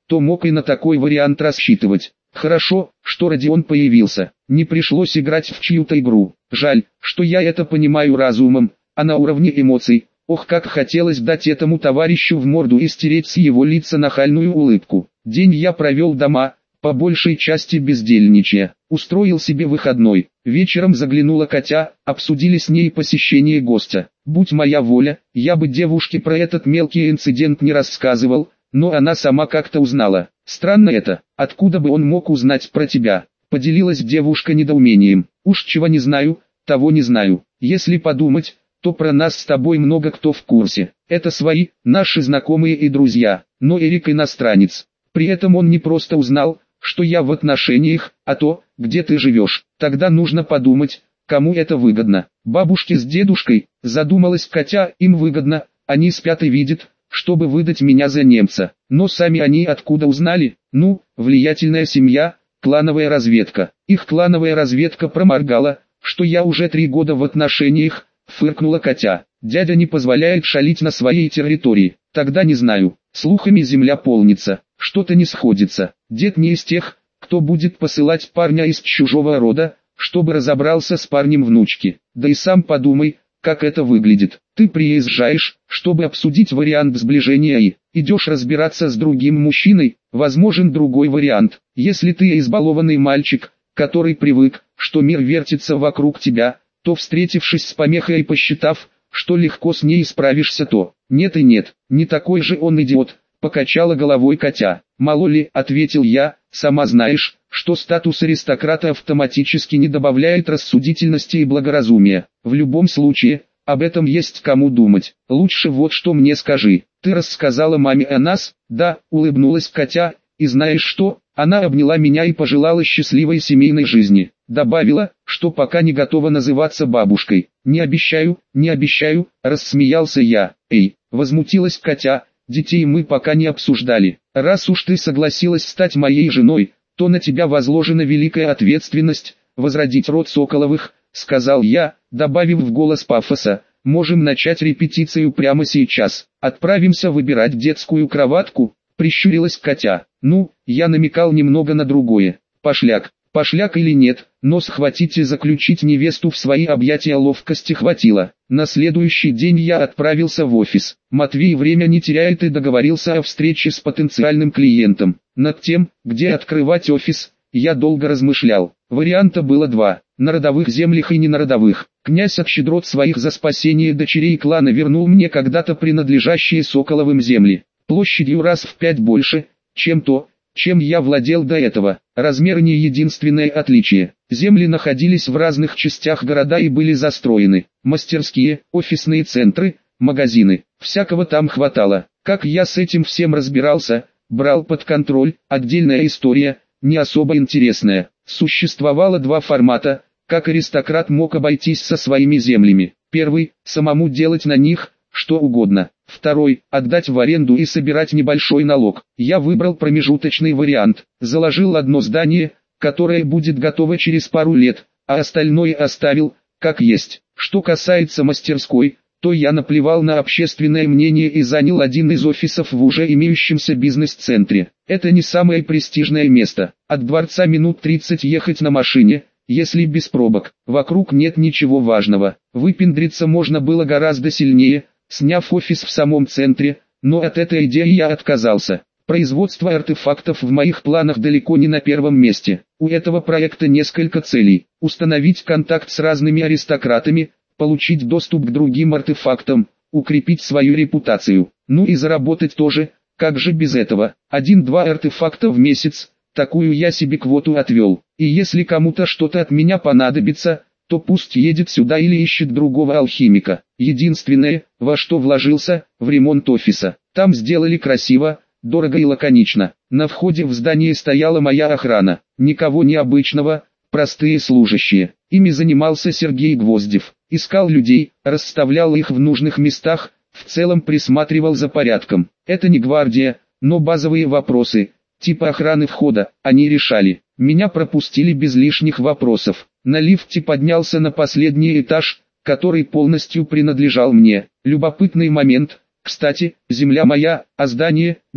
то мог и на такой вариант рассчитывать. Хорошо, что Родион появился, не пришлось играть в чью-то игру. Жаль, что я это понимаю разумом, а на уровне эмоций. Ох, как хотелось дать этому товарищу в морду и стереть с его лица нахальную улыбку. День я провел дома, по большей части бездельничая. Устроил себе выходной. Вечером заглянула Катя, обсудили с ней посещение гостя. Будь моя воля, я бы девушке про этот мелкий инцидент не рассказывал, но она сама как-то узнала. Странно это, откуда бы он мог узнать про тебя? Поделилась девушка недоумением. Уж чего не знаю, того не знаю. Если подумать, то про нас с тобой много кто в курсе. Это свои, наши знакомые и друзья, но Эрик иностранец. При этом он не просто узнал, что я в отношениях, а то, где ты живешь. Тогда нужно подумать, кому это выгодно. Бабушке с дедушкой, задумалась Катя, им выгодно, они спят и видят, чтобы выдать меня за немца. Но сами они откуда узнали? Ну, влиятельная семья, клановая разведка. Их клановая разведка проморгала, что я уже три года в отношениях, фыркнула Катя. Дядя не позволяет шалить на своей территории. Тогда не знаю, слухами земля полнится, что-то не сходится. Дед не из тех, кто будет посылать парня из чужого рода, чтобы разобрался с парнем внучки. Да и сам подумай, как это выглядит. Ты приезжаешь, чтобы обсудить вариант сближения и идешь разбираться с другим мужчиной, возможен другой вариант. Если ты избалованный мальчик, который привык, что мир вертится вокруг тебя, то встретившись с помехой и посчитав, что легко с ней справишься, то нет и нет, не такой же он идиот, покачала головой Катя. Мало ли, ответил я, сама знаешь, что статус аристократа автоматически не добавляет рассудительности и благоразумия. В любом случае, об этом есть кому думать. Лучше вот что мне скажи. Ты рассказала маме о нас? Да, улыбнулась Катя, и знаешь что? Она обняла меня и пожелала счастливой семейной жизни. Добавила, что пока не готова называться бабушкой. Не обещаю, не обещаю, рассмеялся я. Эй, возмутилась Катя, детей мы пока не обсуждали. Раз уж ты согласилась стать моей женой, то на тебя возложена великая ответственность, возродить род Соколовых, сказал я, добавив в голос пафоса. Можем начать репетицию прямо сейчас. Отправимся выбирать детскую кроватку, прищурилась Катя. Ну, я намекал немного на другое. Пошляк, пошляк или нет, но схватить и заключить невесту в свои объятия ловкости хватило. На следующий день я отправился в офис. Матвей время не теряет и договорился о встрече с потенциальным клиентом. Над тем, где открывать офис, я долго размышлял. Варианта было два: на родовых землях и не на родовых. Князь от щедрот своих за спасение дочерей клана вернул мне когда-то принадлежащие Соколовым земли, площадью раз в пять больше, чем то, чем я владел до этого. Размер не единственное отличие. Земли находились в разных частях города и были застроены. Мастерские, офисные центры, магазины, всякого там хватало. Как я с этим всем разбирался, брал под контроль, отдельная история, не особо интересная. Существовало два формата, как аристократ мог обойтись со своими землями. Первый – самому делать на них что угодно. Второй – отдать в аренду и собирать небольшой налог. Я выбрал промежуточный вариант. Заложил одно здание, которое будет готово через пару лет, а остальное оставил, как есть. Что касается мастерской, то я наплевал на общественное мнение и занял один из офисов в уже имеющемся бизнес-центре. Это не самое престижное место. От дворца минут тридцать ехать на машине, если без пробок. Вокруг нет ничего важного. Выпендриться можно было гораздо сильнее, сняв офис в самом центре, но от этой идеи я отказался. Производство артефактов в моих планах далеко не на первом месте. У этого проекта несколько целей. Установить контакт с разными аристократами, получить доступ к другим артефактам, укрепить свою репутацию. Ну и заработать тоже, как же без этого. Один-два артефакта в месяц, такую я себе квоту отвел. И если кому-то что-то от меня понадобится, то пусть едет сюда или ищет другого алхимика. Единственное, во что вложился, в ремонт офиса. Там сделали красиво, дорого и лаконично. На входе в здание стояла моя охрана. Никого необычного, простые служащие. Ими занимался Сергей Гвоздев. Искал людей, расставлял их в нужных местах, в целом присматривал за порядком. Это не гвардия, но базовые вопросы, типа охраны входа, они решали. Меня пропустили без лишних вопросов. На лифте поднялся на последний этаж, который полностью принадлежал мне. Любопытный момент. Кстати, земля моя, а здание нет.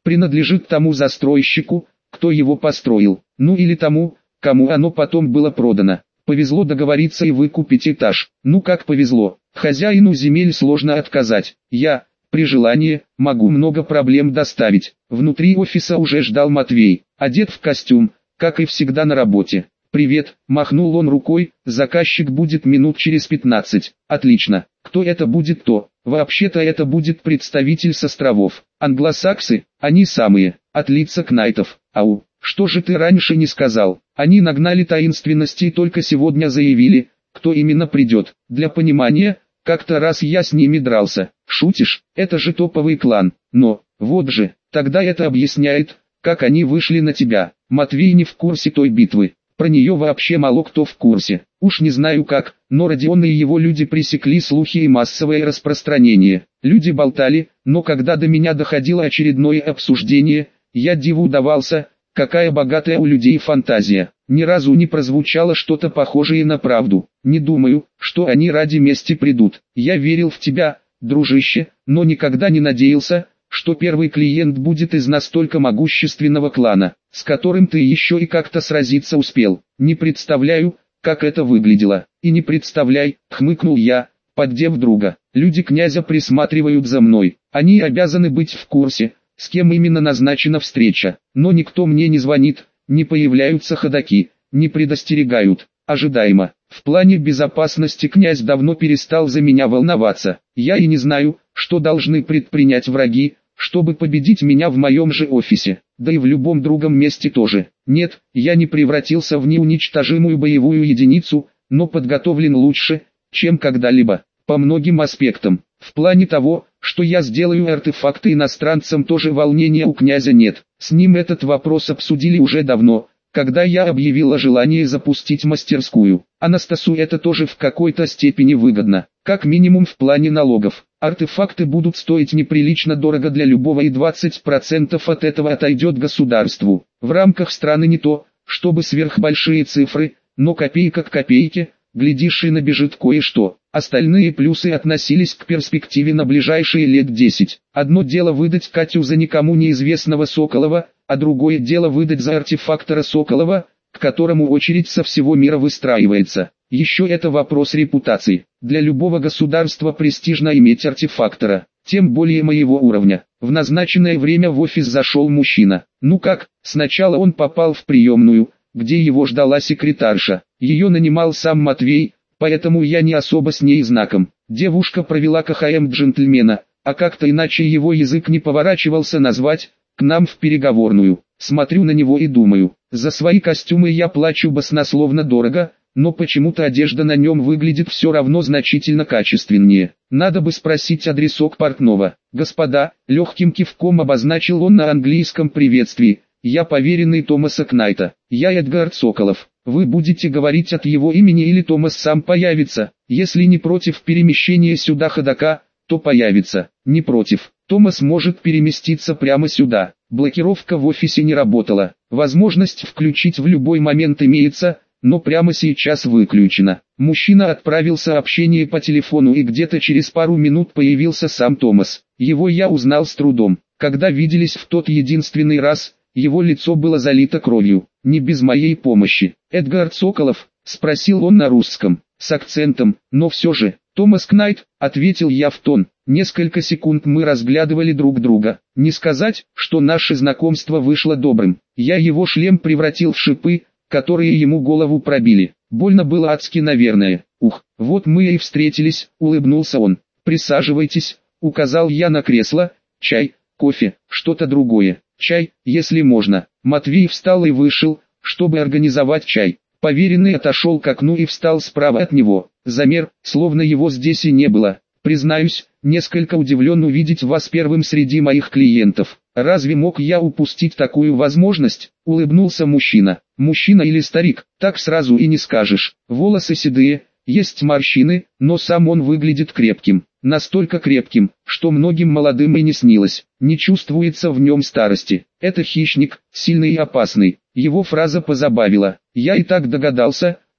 принадлежит тому застройщику, кто его построил, ну или тому, кому оно потом было продано. Повезло договориться и выкупить этаж. Ну как повезло, хозяину земель сложно отказать. Я, при желании, могу много проблем доставить. Внутри офиса уже ждал Матвей, одет в костюм, как и всегда на работе. «Привет», — махнул он рукой, — «заказчик будет минут через пятнадцать». «Отлично. Кто это будет, то? Вообще-то это будет представитель с островов. Англосаксы, они самые, от лица Кнайтов. Ау, что же ты раньше не сказал?» Они нагнали таинственности и только сегодня заявили, кто именно придет. Для понимания, как-то раз я с ними дрался. «Шутишь? Это же топовый клан». «Но, вот же, тогда это объясняет, как они вышли на тебя». Матвей не в курсе той битвы. Про нее вообще мало кто в курсе. Уж не знаю как, но Родион и его люди пресекли слухи и массовое распространение. Люди болтали, но когда до меня доходило очередное обсуждение, я диву давался, какая богатая у людей фантазия. Ни разу не прозвучало что-то похожее на правду. Не думаю, что они ради мести придут. Я верил в тебя, дружище, но никогда не надеялся, что первый клиент будет из настолько могущественного клана, с которым ты еще и как-то сразиться успел. Не представляю, как это выглядело. И не представляй, хмыкнул я, поддев друга. Люди князя присматривают за мной. Они обязаны быть в курсе, с кем именно назначена встреча. Но никто мне не звонит, не появляются ходаки, не предостерегают. Ожидаемо. В плане безопасности князь давно перестал за меня волноваться. Я и не знаю, что должны предпринять враги, чтобы победить меня в моем же офисе, да и в любом другом месте тоже. Нет, я не превратился в неуничтожимую боевую единицу, но подготовлен лучше, чем когда-либо, по многим аспектам. В плане того, что я сделаю артефакты иностранцам, тоже волнения у князя нет. С ним этот вопрос обсудили уже давно, когда я объявил о желании запустить мастерскую. Анастасу это тоже в какой-то степени выгодно, как минимум в плане налогов. Артефакты будут стоить неприлично дорого для любого, и двадцать процентов от этого отойдет государству. В рамках страны не то, чтобы сверхбольшие цифры, но копейка к копейке, глядишь и набежит кое-что. Остальные плюсы относились к перспективе на ближайшие лет десять. Одно дело выдать Катю за никому неизвестного Соколова, а другое дело выдать за артефактора Соколова, к которому очередь со всего мира выстраивается. Еще это вопрос репутации. Для любого государства престижно иметь артефактора, тем более моего уровня. В назначенное время в офис зашел мужчина. Ну как, сначала он попал в приемную, где его ждала секретарша. Ее нанимал сам Матвей, поэтому я не особо с ней знаком. Девушка провела КХМ джентльмена, а как-то иначе его язык не поворачивался назвать, к нам в переговорную. Смотрю на него и думаю, за свои костюмы я плачу баснословно дорого, но почему-то одежда на нем выглядит все равно значительно качественнее. Надо бы спросить адресок портного. «Господа», легким кивком обозначил он на английском приветствии, «я поверенный Томаса Кнайта. Я Эдгард Соколов. Вы будете говорить от его имени или Томас сам появится? Если не против перемещения сюда ходока, то появится. Не против. Томас может переместиться прямо сюда. Блокировка в офисе не работала. Возможность включить в любой момент имеется, но прямо сейчас выключена». Мужчина отправил сообщение по телефону, и где-то через пару минут появился сам Томас. Его я узнал с трудом. Когда виделись в тот единственный раз, его лицо было залито кровью. Не без моей помощи. «Эдгард Соколов?» — спросил он на русском, с акцентом, но все же. «Томас Кнайт», — ответил я в тон. Несколько секунд мы разглядывали друг друга. Не сказать, что наше знакомство вышло добрым. Я его шлем превратил в шипы, которые ему голову пробили. Больно было адски, наверное. «Ух, вот мы и встретились», — улыбнулся он. «Присаживайтесь», — указал я на кресло. «Чай, кофе, что-то другое». «Чай, если можно». Матвей встал и вышел, чтобы организовать чай. Поверенный отошел к окну и встал справа от него. Замер, словно его здесь и не было. «Признаюсь, несколько удивлен увидеть вас первым среди моих клиентов. Разве мог я упустить такую возможность?» — улыбнулся мужчина. Мужчина или старик, так сразу и не скажешь. Волосы седые, есть морщины, но сам он выглядит крепким. Настолько крепким, что многим молодым и не снилось. Не чувствуется в нем старости. Это хищник, сильный и опасный. Его фраза позабавила. Я и так догадался,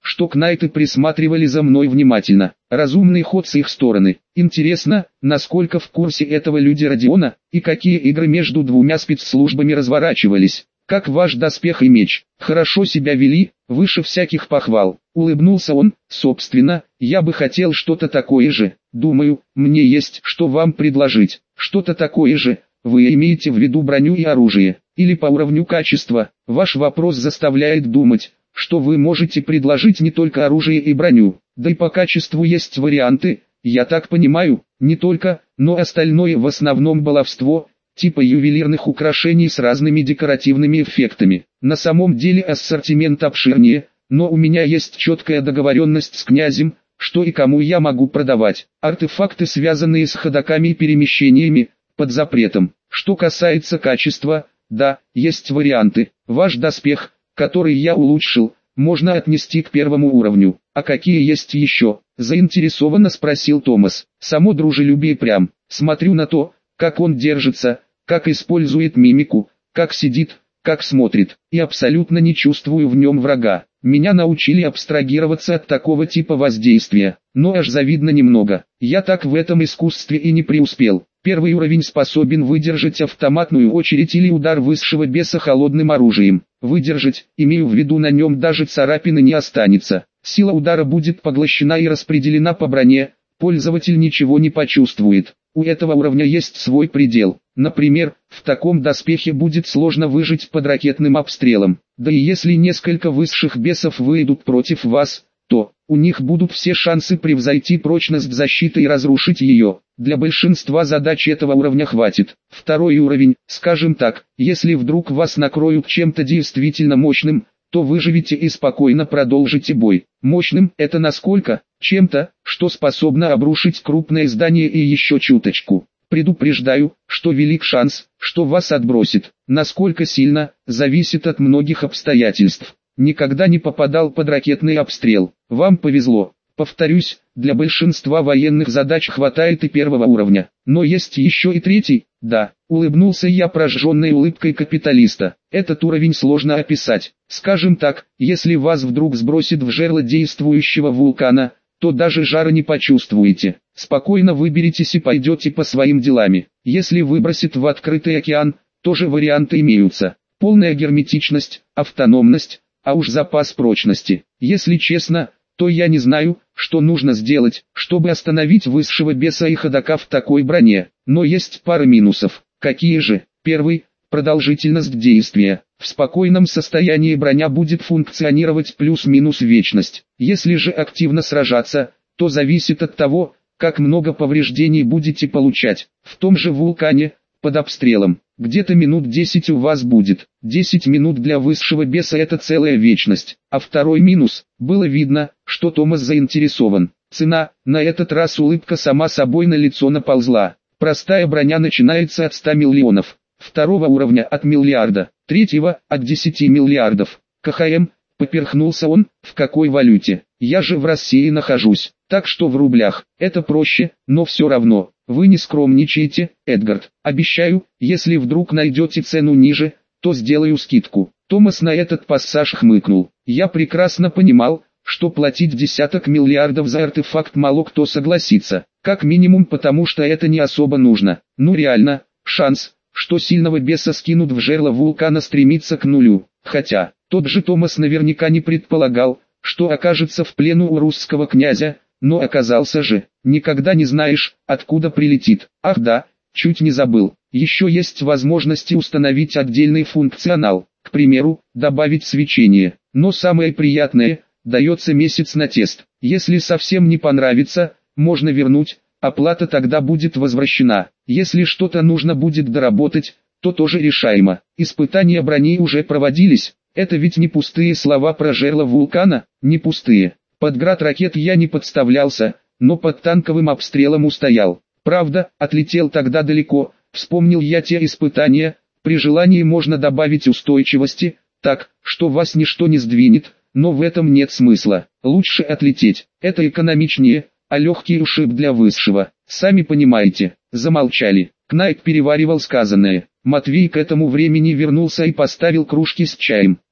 что кнайты присматривали за мной внимательно. Разумный ход с их стороны. Интересно, насколько в курсе этого люди Родиона, и какие игры между двумя спецслужбами разворачивались. Как ваш доспех и меч, хорошо себя вели, выше всяких похвал. Улыбнулся он. Собственно, я бы хотел что-то такое же. Думаю, мне есть что вам предложить. Что-то такое же. Вы имеете в виду броню и оружие, или по уровню качества? Ваш вопрос заставляет думать, что вы можете предложить не только оружие и броню, да и по качеству есть варианты, я так понимаю, не только, но остальное в основном баловство, типа ювелирных украшений с разными декоративными эффектами. На самом деле ассортимент обширнее, но у меня есть четкая договоренность с князем, что и кому я могу продавать. Артефакты, связанные с ходоками и перемещениями, под запретом. Что касается качества, да, есть варианты. Ваш доспех, который я улучшил, можно отнести к первому уровню. А какие есть еще? Заинтересованно спросил Томас. Само дружелюбие прям. Смотрю на то, как он держится, как использует мимику, как сидит, как смотрит, и абсолютно не чувствую в нем врага. Меня научили абстрагироваться от такого типа воздействия, но аж завидно немного. Я так в этом искусстве и не преуспел. Первый уровень способен выдержать автоматную очередь или удар высшего беса холодным оружием. Выдержать, имею в виду, на нем даже царапины не останется. Сила удара будет поглощена и распределена по броне, пользователь ничего не почувствует. У этого уровня есть свой предел. Например, в таком доспехе будет сложно выжить под ракетным обстрелом. Да и если несколько высших бесов выйдут против вас, то у них будут все шансы превзойти прочность защиты и разрушить ее. Для большинства задач этого уровня хватит. Второй уровень, скажем так, если вдруг вас накроют чем-то действительно мощным, то выживете и спокойно продолжите бой. Мощным — это насколько? Чем-то, что способно обрушить крупное здание и еще чуточку. Предупреждаю, что велик шанс, что вас отбросит. Насколько сильно, зависит от многих обстоятельств. Никогда не попадал под ракетный обстрел. Вам повезло. Повторюсь, для большинства военных задач хватает и первого уровня. Но есть еще и третий, да. Улыбнулся я прожженной улыбкой капиталиста. Этот уровень сложно описать. Скажем так, если вас вдруг сбросит в жерло действующего вулкана, то даже жара не почувствуете. Спокойно выберитесь и пойдете по своим делам. Если выбросит в открытый океан, тоже варианты имеются. Полная герметичность, автономность, а уж запас прочности. Если честно, то я не знаю, что нужно сделать, чтобы остановить высшего беса и ходока в такой броне. Но есть пара минусов. Какие же? Первый – продолжительность действия. В спокойном состоянии броня будет функционировать плюс-минус вечность. Если же активно сражаться, то зависит от того, как много повреждений будете получать. В том же вулкане, под обстрелом, где-то минут десять у вас будет. десять минут для высшего беса — это целая вечность. А второй минус, было видно, что Томас заинтересован. Цена, на этот раз улыбка сама собой на лицо наползла. Простая броня начинается от ста миллионов. Второго уровня от миллиарда. Третьего от десяти миллиардов. КХМ, поперхнулся он, в какой валюте? Я же в России нахожусь, так что в рублях. Это проще, но все равно. Вы не скромничайте, Эдгард. Обещаю, если вдруг найдете цену ниже, то сделаю скидку. Томас на этот пассаж хмыкнул. Я прекрасно понимал, что платить десяток миллиардов за артефакт мало кто согласится. Как минимум потому, что это не особо нужно. Ну реально, шанс, что сильного беса скинут в жерло вулкана, стремится к нулю. Хотя, тот же Томас наверняка не предполагал, что окажется в плену у русского князя, но оказался же. Никогда не знаешь, откуда прилетит. Ах да, чуть не забыл. Еще есть возможности установить отдельный функционал. К примеру, добавить свечение. Но самое приятное, дается месяц на тест. Если совсем не понравится, можно вернуть, оплата тогда будет возвращена. Если что-то нужно будет доработать, то тоже решаемо. Испытания брони уже проводились. Это ведь не пустые слова про жерло вулкана, не пустые. Под град ракет я не подставлялся, но под танковым обстрелом устоял. Правда, отлетел тогда далеко, вспомнил я те испытания, при желании можно добавить устойчивости, так, что вас ничто не сдвинет, но в этом нет смысла. Лучше отлететь, это экономичнее, а легкий ушиб для высшего. Сами понимаете. Замолчали. Кнайт переваривал сказанное. Матвей к этому времени вернулся и поставил кружки с чаем.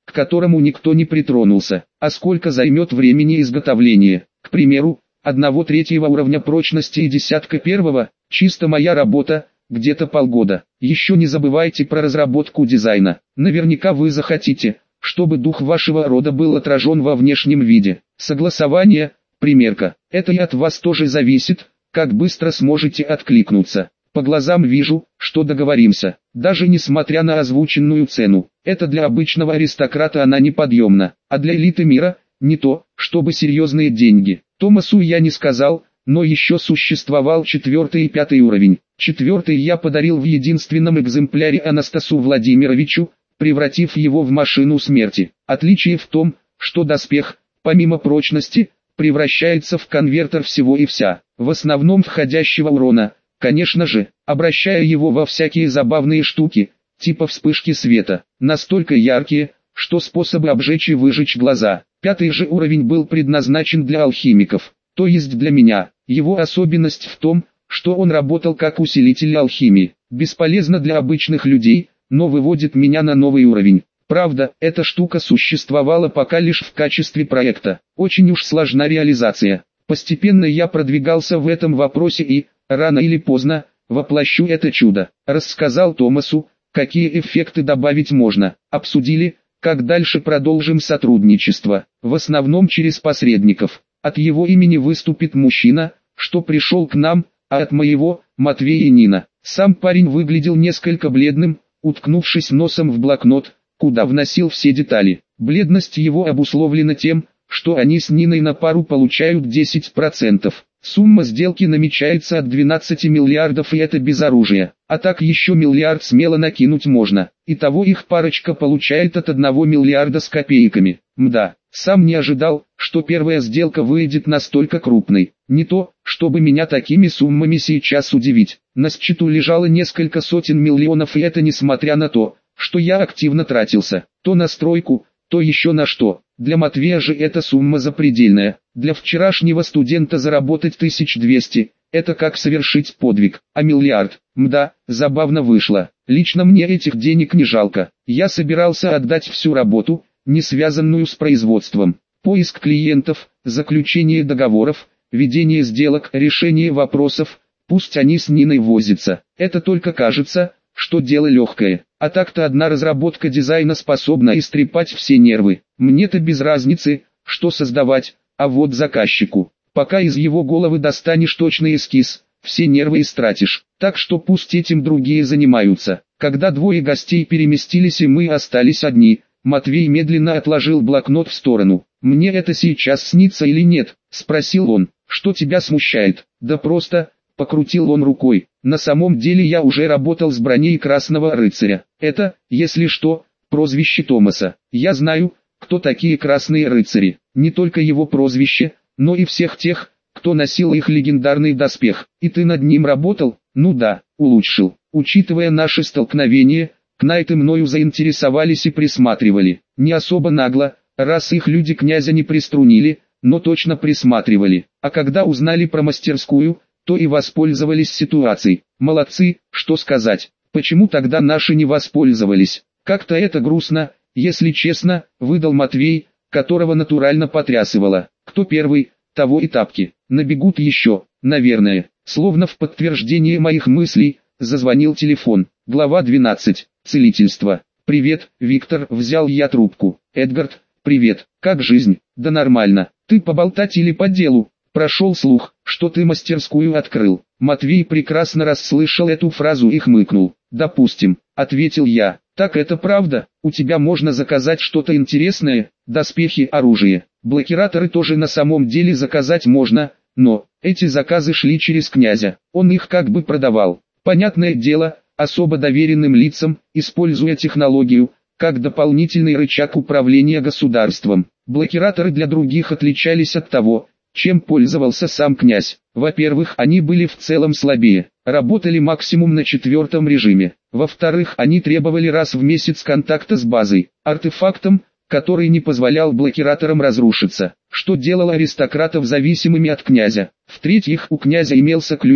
к которому никто не притронулся. А сколько займет времени изготовления? К примеру, одного третьего уровня прочности и десятка первого, чисто моя работа, где-то полгода. Еще не забывайте про разработку дизайна. Наверняка вы захотите, чтобы дух вашего рода был отражен во внешнем виде. Согласование, примерка. Это и от вас тоже зависит, как быстро сможете откликнуться. По глазам вижу, что договоримся. Даже несмотря на озвученную цену, это для обычного аристократа она неподъемна, а для элиты мира – не то, чтобы серьезные деньги. Томасу я не сказал, но еще существовал четвертый и пятый уровень. Четвертый я подарил в единственном экземпляре Анастасу Владимировичу, превратив его в машину смерти. Отличие в том, что доспех, помимо прочности, превращается в конвертер всего и вся, в основном входящего урона, конечно же, обращая его во всякие забавные штуки, типа вспышки света, настолько яркие, что способы обжечь и выжечь глаза. Пятый же уровень был предназначен для алхимиков, то есть для меня. Его особенность в том, что он работал как усилитель алхимии, бесполезно для обычных людей, но выводит меня на новый уровень. Правда, эта штука существовала пока лишь в качестве проекта, очень уж сложна реализация. Постепенно я продвигался в этом вопросе и, рано или поздно, воплощу это чудо. Рассказал Томасу, какие эффекты добавить можно, обсудили, как дальше продолжим сотрудничество, в основном через посредников. От его имени выступит мужчина, что пришел к нам, а от моего – Матвей и Нина. Сам парень выглядел несколько бледным, уткнувшись носом в блокнот, куда вносил все детали. Бледность его обусловлена тем, что они с Ниной на пару получают десять процентов. Сумма сделки намечается от двенадцати миллиардов, и это без оружия. А так еще миллиард смело накинуть можно. Итого их парочка получает от одного миллиарда с копейками. Мда, сам не ожидал, что первая сделка выйдет настолько крупной. Не то, чтобы меня такими суммами сейчас удивить. На счету лежало несколько сотен миллионов, и это несмотря на то, что я активно тратился. То на стройку, то еще на что. Для Матвея же эта сумма запредельная. Для вчерашнего студента заработать тысяч двести – это как совершить подвиг. А миллиард, мда, забавно вышло. Лично мне этих денег не жалко. Я собирался отдать всю работу, не связанную с производством. Поиск клиентов, заключение договоров, ведение сделок, решение вопросов. Пусть они с Ниной возятся. Это только кажется, что дело легкое. А так-то одна разработка дизайна способна истрепать все нервы. Мне-то без разницы, что создавать, а вот заказчику. Пока из его головы достанешь точный эскиз, все нервы истратишь. Так что пусть этим другие занимаются. Когда двое гостей переместились и мы остались одни, Матвей медленно отложил блокнот в сторону. «Мне это сейчас снится или нет?» – спросил он. «Что тебя смущает?» «Да просто...» – покрутил он рукой. «На самом деле я уже работал с броней Красного Рыцаря. Это, если что, прозвище Томаса. Я знаю, кто такие Красные Рыцари. Не только его прозвище, но и всех тех, кто носил их легендарный доспех. И ты над ним работал?» «Ну да, улучшил. Учитывая наши столкновения, Кнайты мною заинтересовались и присматривали. Не особо нагло, раз их люди князя не приструнили, но точно присматривали. А когда узнали про мастерскую, то и воспользовались ситуацией. Молодцы, что сказать. Почему тогда наши не воспользовались? Как-то это грустно, если честно, выдал Матвей, которого натурально потрясывало. Кто первый, того и тапки. Набегут еще, наверное. Словно в подтверждение моих мыслей, зазвонил телефон. Глава двенадцать. Целительство. «Привет, Виктор», — взял я трубку. «Эдгард, привет, как жизнь?» «Да нормально. Ты поболтать или по делу?» «Прошел слух, что ты мастерскую открыл». Матвей прекрасно расслышал эту фразу и хмыкнул. «Допустим», — ответил я. «Так это правда? У тебя можно заказать что-то интересное, доспехи, оружие. Блокираторы тоже на самом деле заказать можно, но эти заказы шли через князя, он их как бы продавал. Понятное дело, особо доверенным лицам, используя технологию, как дополнительный рычаг управления государством. Блокираторы для других отличались от того, чем пользовался сам князь. Во-первых, они были в целом слабее, работали максимум на четвертом режиме. Во-вторых, они требовали раз в месяц контакта с базой, артефактом, который не позволял блокираторам разрушиться, что делало аристократов зависимыми от князя. В-третьих, у князя имелся ключ,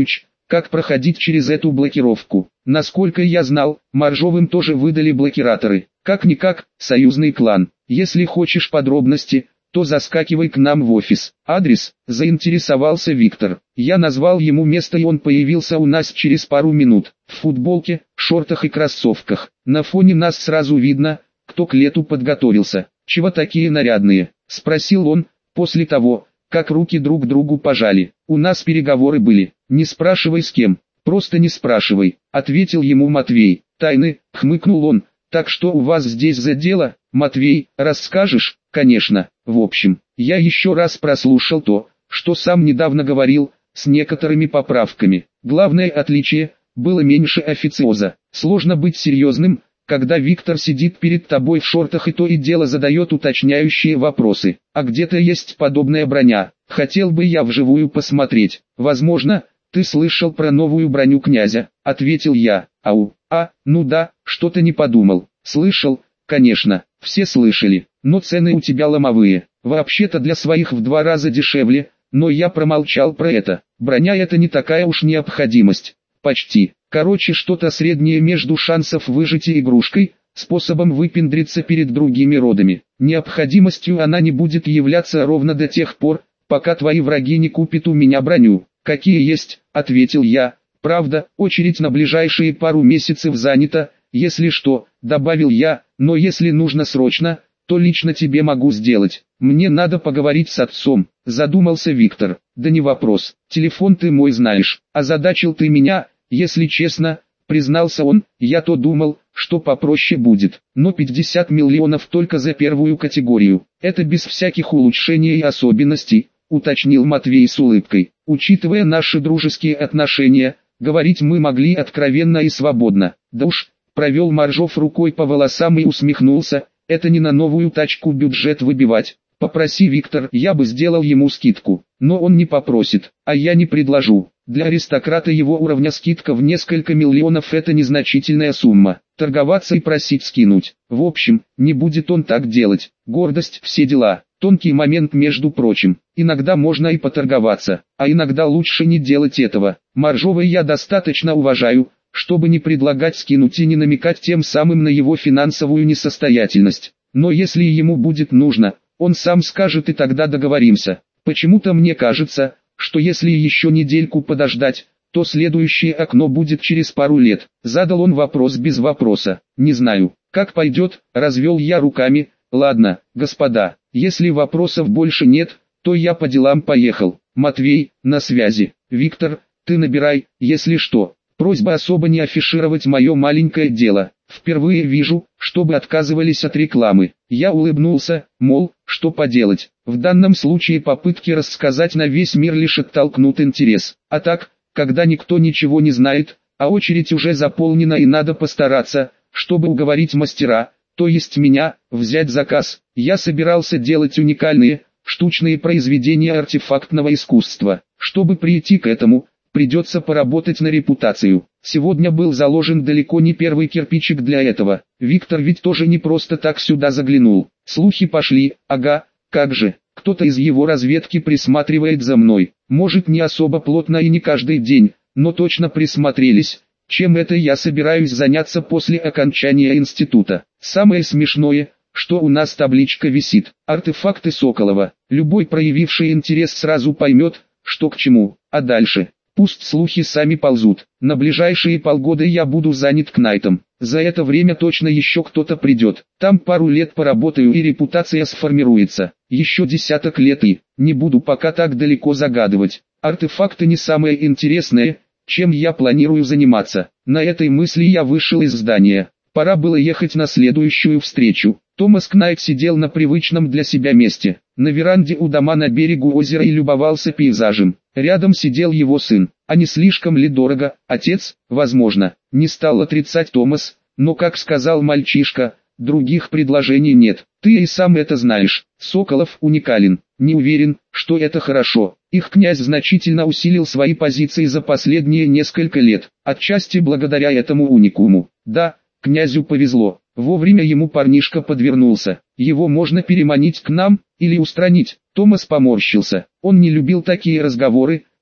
как проходить через эту блокировку. Насколько я знал, Моржовым тоже выдали блокираторы. Как-никак, союзный клан. Если хочешь подробности, то заскакивай к нам в офис. Адрес, заинтересовался Виктор. Я назвал ему место, и он появился у нас через пару минут. В футболке, шортах и кроссовках. На фоне нас сразу видно, кто к лету подготовился. «Чего такие нарядные?» – спросил он, после того, как руки друг другу пожали. «У нас переговоры были. Не спрашивай с кем, просто не спрашивай», – ответил ему Матвей. «Тайны», – хмыкнул он. «Так что у вас здесь за дело, Матвей, расскажешь?» «Конечно. В общем, я еще раз прослушал то, что сам недавно говорил, с некоторыми поправками. Главное отличие – было меньше официоза. Сложно быть серьезным, когда Виктор сидит перед тобой в шортах и то и дело задает уточняющие вопросы. А где-то есть подобная броня. Хотел бы я вживую посмотреть. Возможно, ты слышал про новую броню князя», — ответил я. «Ау, а, ну да, что-то не подумал. Слышал, конечно, все слышали, но цены у тебя ломовые. Вообще-то для своих в два раза дешевле, но я промолчал про это. Броня — это не такая уж необходимость. Почти. Короче, что-то среднее между шансов выжить и игрушкой, способом выпендриться перед другими родами. Необходимостью она не будет являться ровно до тех пор, пока твои враги не купят у меня броню». «Какие есть», — ответил я. «Правда, очередь на ближайшие пару месяцев занята, если что», — добавил я, «но если нужно срочно, то лично тебе могу сделать. Мне надо поговорить с отцом», — задумался Виктор. «Да не вопрос, телефон ты мой знаешь, озадачил ты меня, если честно», — признался он. «Я то думал, что попроще будет, но пятьдесят миллионов только за первую категорию, это без всяких улучшений и особенностей», — уточнил Матвей с улыбкой. «Учитывая наши дружеские отношения, говорить мы могли откровенно и свободно». «Да уж», — провел Моржов рукой по волосам и усмехнулся, «это не на новую тачку бюджет выбивать. Попроси, Виктор, я бы сделал ему скидку, но он не попросит, а я не предложу. Для аристократа его уровня скидка в несколько миллионов — это незначительная сумма. Торговаться и просить скинуть. В общем, не будет он так делать. Гордость, все дела. Тонкий момент, между прочим. Иногда можно и поторговаться, а иногда лучше не делать этого. Моржова я достаточно уважаю, чтобы не предлагать скинуть и не намекать тем самым на его финансовую несостоятельность. Но если ему будет нужно, он сам скажет, и тогда договоримся. Почему-то мне кажется, что если еще недельку подождать, то следующее окно будет через пару лет. Задал он вопрос без вопроса. «Не знаю, как пойдет», — развел я руками. «Ладно, господа, если вопросов больше нет, то я по делам поехал. Матвей, на связи. Виктор, ты набирай, если что. Просьба особо не афишировать мое маленькое дело. Впервые вижу, чтобы отказывались от рекламы». Я улыбнулся, мол, что поделать. В данном случае попытки рассказать на весь мир лишь оттолкнут интерес. А так, когда никто ничего не знает, а очередь уже заполнена и надо постараться, чтобы уговорить мастера, то есть меня, взять заказ. Я собирался делать уникальные, штучные произведения артефактного искусства. Чтобы прийти к этому, придется поработать на репутацию. Сегодня был заложен далеко не первый кирпичик для этого. Виктор ведь тоже не просто так сюда заглянул. Слухи пошли, ага, как же, кто-то из его разведки присматривает за мной. Может, не особо плотно и не каждый день, но точно присмотрелись. Чем это я собираюсь заняться после окончания института? Самое смешное, что у нас табличка висит. Артефакты Соколова. Любой проявивший интерес сразу поймет, что к чему. А дальше? Пусть слухи сами ползут. На ближайшие полгода я буду занят Кнайтом. За это время точно еще кто-то придет. Там пару лет поработаю и репутация сформируется. Еще десяток лет и, не буду пока так далеко загадывать. Артефакты не самое интересное, чем я планирую заниматься. На этой мысли я вышел из здания. Пора было ехать на следующую встречу. Томас Кнайт сидел на привычном для себя месте, на веранде у дома на берегу озера, и любовался пейзажем. Рядом сидел его сын. А не слишком ли дорого, отец? Возможно, не стал отрицать Томас, но, как сказал мальчишка, других предложений нет. Ты и сам это знаешь. Соколов уникален. Не уверен, что это хорошо. Их князь значительно усилил свои позиции за последние несколько лет, отчасти благодаря этому уникуму. Да, князю повезло. Вовремя ему парнишка подвернулся. Его можно переманить к нам, или устранить. Томас поморщился. Он не любил такие разговоры,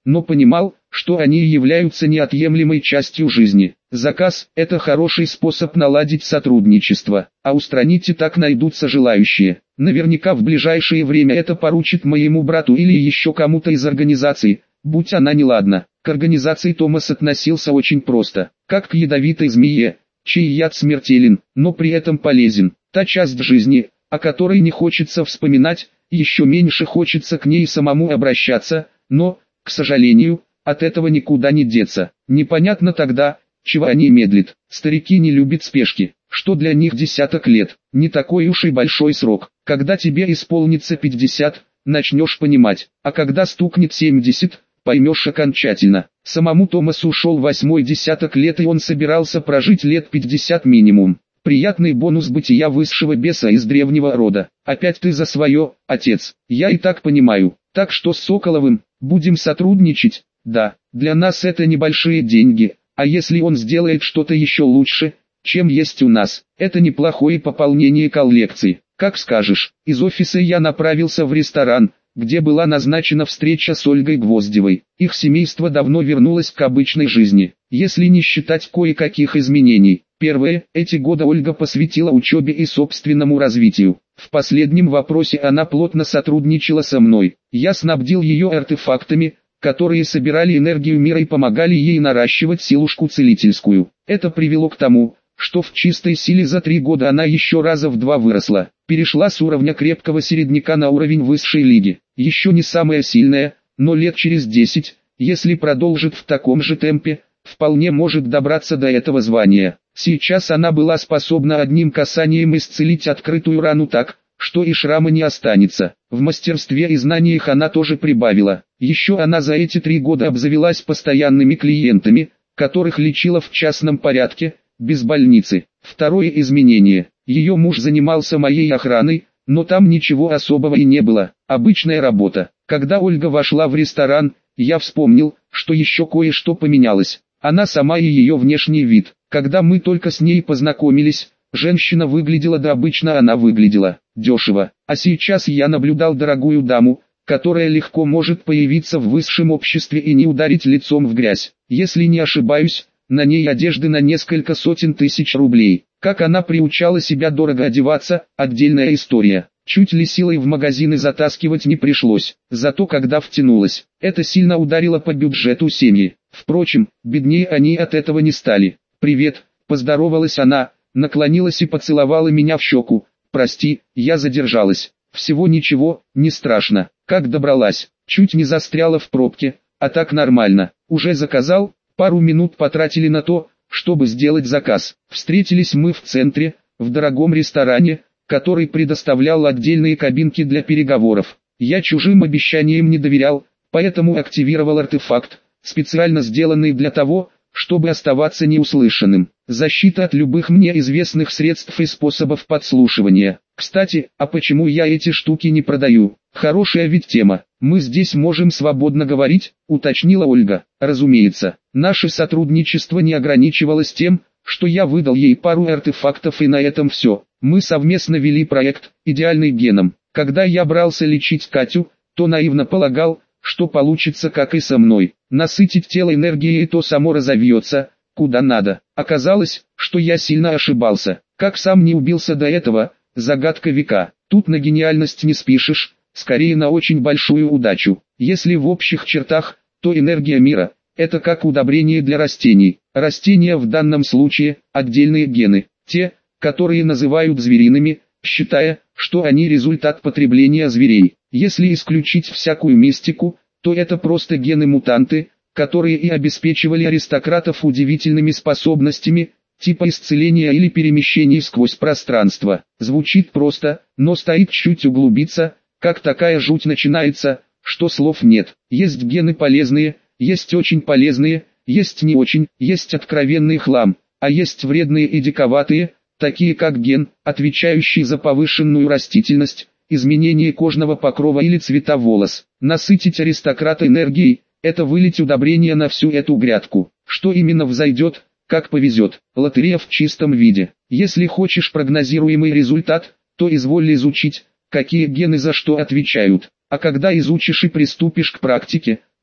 но понимал, что они являются неотъемлемой частью жизни. Заказ – это хороший способ наладить сотрудничество, а устранить и так найдутся желающие. Наверняка в ближайшее время это поручит моему брату или еще кому-то из организации, будь она неладна. К организации Томас относился очень просто, как к ядовитой змее, чей яд смертелен, но при этом полезен. Та часть жизни, о которой не хочется вспоминать, еще меньше хочется к ней самому обращаться, но, к сожалению, от этого никуда не деться. Непонятно тогда, чего они медлят. Старики не любят спешки, что для них десяток лет, не такой уж и большой срок. Когда тебе исполнится пятьдесят, начнешь понимать, а когда стукнет семьдесят, поймешь окончательно. Самому Томасу ушел восьмой десяток лет, и он собирался прожить лет пятьдесят минимум. Приятный бонус бытия высшего беса из древнего рода. Опять ты за свое, отец. Я и так понимаю. Так что с Соколовым будем сотрудничать? Да, для нас это небольшие деньги. А если он сделает что-то еще лучше, чем есть у нас, это неплохое пополнение коллекции. Как скажешь. Из офиса я направился в ресторан, где была назначена встреча с Ольгой Гвоздевой. Их семейство давно вернулось к обычной жизни, если не считать кое-каких изменений. Первое, эти годы Ольга посвятила учебе и собственному развитию. В последнем вопросе она плотно сотрудничала со мной. Я снабдил ее артефактами, которые собирали энергию мира и помогали ей наращивать силушку целительскую. Это привело к тому, что в чистой силе за три года она еще раза в два выросла. Перешла с уровня крепкого середняка на уровень высшей лиги. Еще не самая сильная, но лет через десять, если продолжит в таком же темпе, вполне может добраться до этого звания. Сейчас она была способна одним касанием исцелить открытую рану так, что и шрама не останется. В мастерстве и знаниях она тоже прибавила. Еще она за эти три года обзавелась постоянными клиентами, которых лечила в частном порядке, без больницы. Второе изменение. Ее муж занимался моей охраной, но там ничего особого и не было. Обычная работа. Когда Ольга вошла в ресторан, я вспомнил, что еще кое-что поменялось. Она сама и ее внешний вид. Когда мы только с ней познакомились, женщина выглядела, да обычно она выглядела дешево. А сейчас я наблюдал дорогую даму, которая легко может появиться в высшем обществе и не ударить лицом в грязь. Если не ошибаюсь, на ней одежды на несколько сотен тысяч рублей. Как она приучала себя дорого одеваться, отдельная история. Чуть ли силой в магазины затаскивать не пришлось. Зато когда втянулась, это сильно ударило по бюджету семьи. Впрочем, беднее они от этого не стали. «Привет», — поздоровалась она, наклонилась и поцеловала меня в щеку. «Прости, я задержалась». «Всего ничего, не страшно. Как добралась?» «Чуть не застряла в пробке, а так нормально. Уже заказал?» Пару минут потратили на то, чтобы сделать заказ. Встретились мы в центре, в дорогом ресторане, который предоставлял отдельные кабинки для переговоров. Я чужим обещаниям не доверял, поэтому активировал артефакт, специально сделанный для того, чтобы оставаться неуслышанным. Защита от любых мне известных средств и способов подслушивания. Кстати, а почему я эти штуки не продаю? Хорошая ведь тема. Мы здесь можем свободно говорить, уточнила Ольга. Разумеется, наше сотрудничество не ограничивалось тем, что я выдал ей пару артефактов и на этом все. Мы совместно вели проект «Идеальный геном». Когда я брался лечить Катю, то наивно полагал, что получится как и со мной. Насытить тело энергией, и то само разовьется, куда надо. Оказалось, что я сильно ошибался. Как сам не убился до этого, загадка века. Тут на гениальность не спишешь, скорее на очень большую удачу. Если в общих чертах, то энергия мира – это как удобрение для растений. Растения в данном случае – отдельные гены, те, которые называют звериными, считая, что они результат потребления зверей. Если исключить всякую мистику, то это просто гены-мутанты, которые и обеспечивали аристократов удивительными способностями, типа исцеления или перемещений сквозь пространство. Звучит просто, но стоит чуть углубиться, как такая жуть начинается, что слов нет. Есть гены полезные, есть очень полезные, есть не очень, есть откровенный хлам, а есть вредные и диковатые, такие как ген, отвечающий за повышенную растительность, изменение кожного покрова или цвета волос. Насытить аристократа энергией – это вылить удобрение на всю эту грядку. Что именно взойдет, как повезет. Лотерея в чистом виде. Если хочешь прогнозируемый результат, то изволь изучить, какие гены за что отвечают. А когда изучишь и приступишь к практике,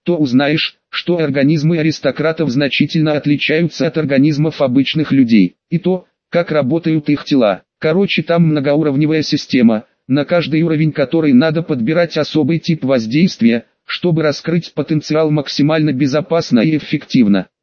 то узнаешь, что организмы аристократов значительно отличаются от организмов обычных людей, и то, как работают их тела. Короче, там многоуровневая система, на каждый уровень которой надо подбирать особый тип воздействия, чтобы раскрыть потенциал максимально безопасно и эффективно.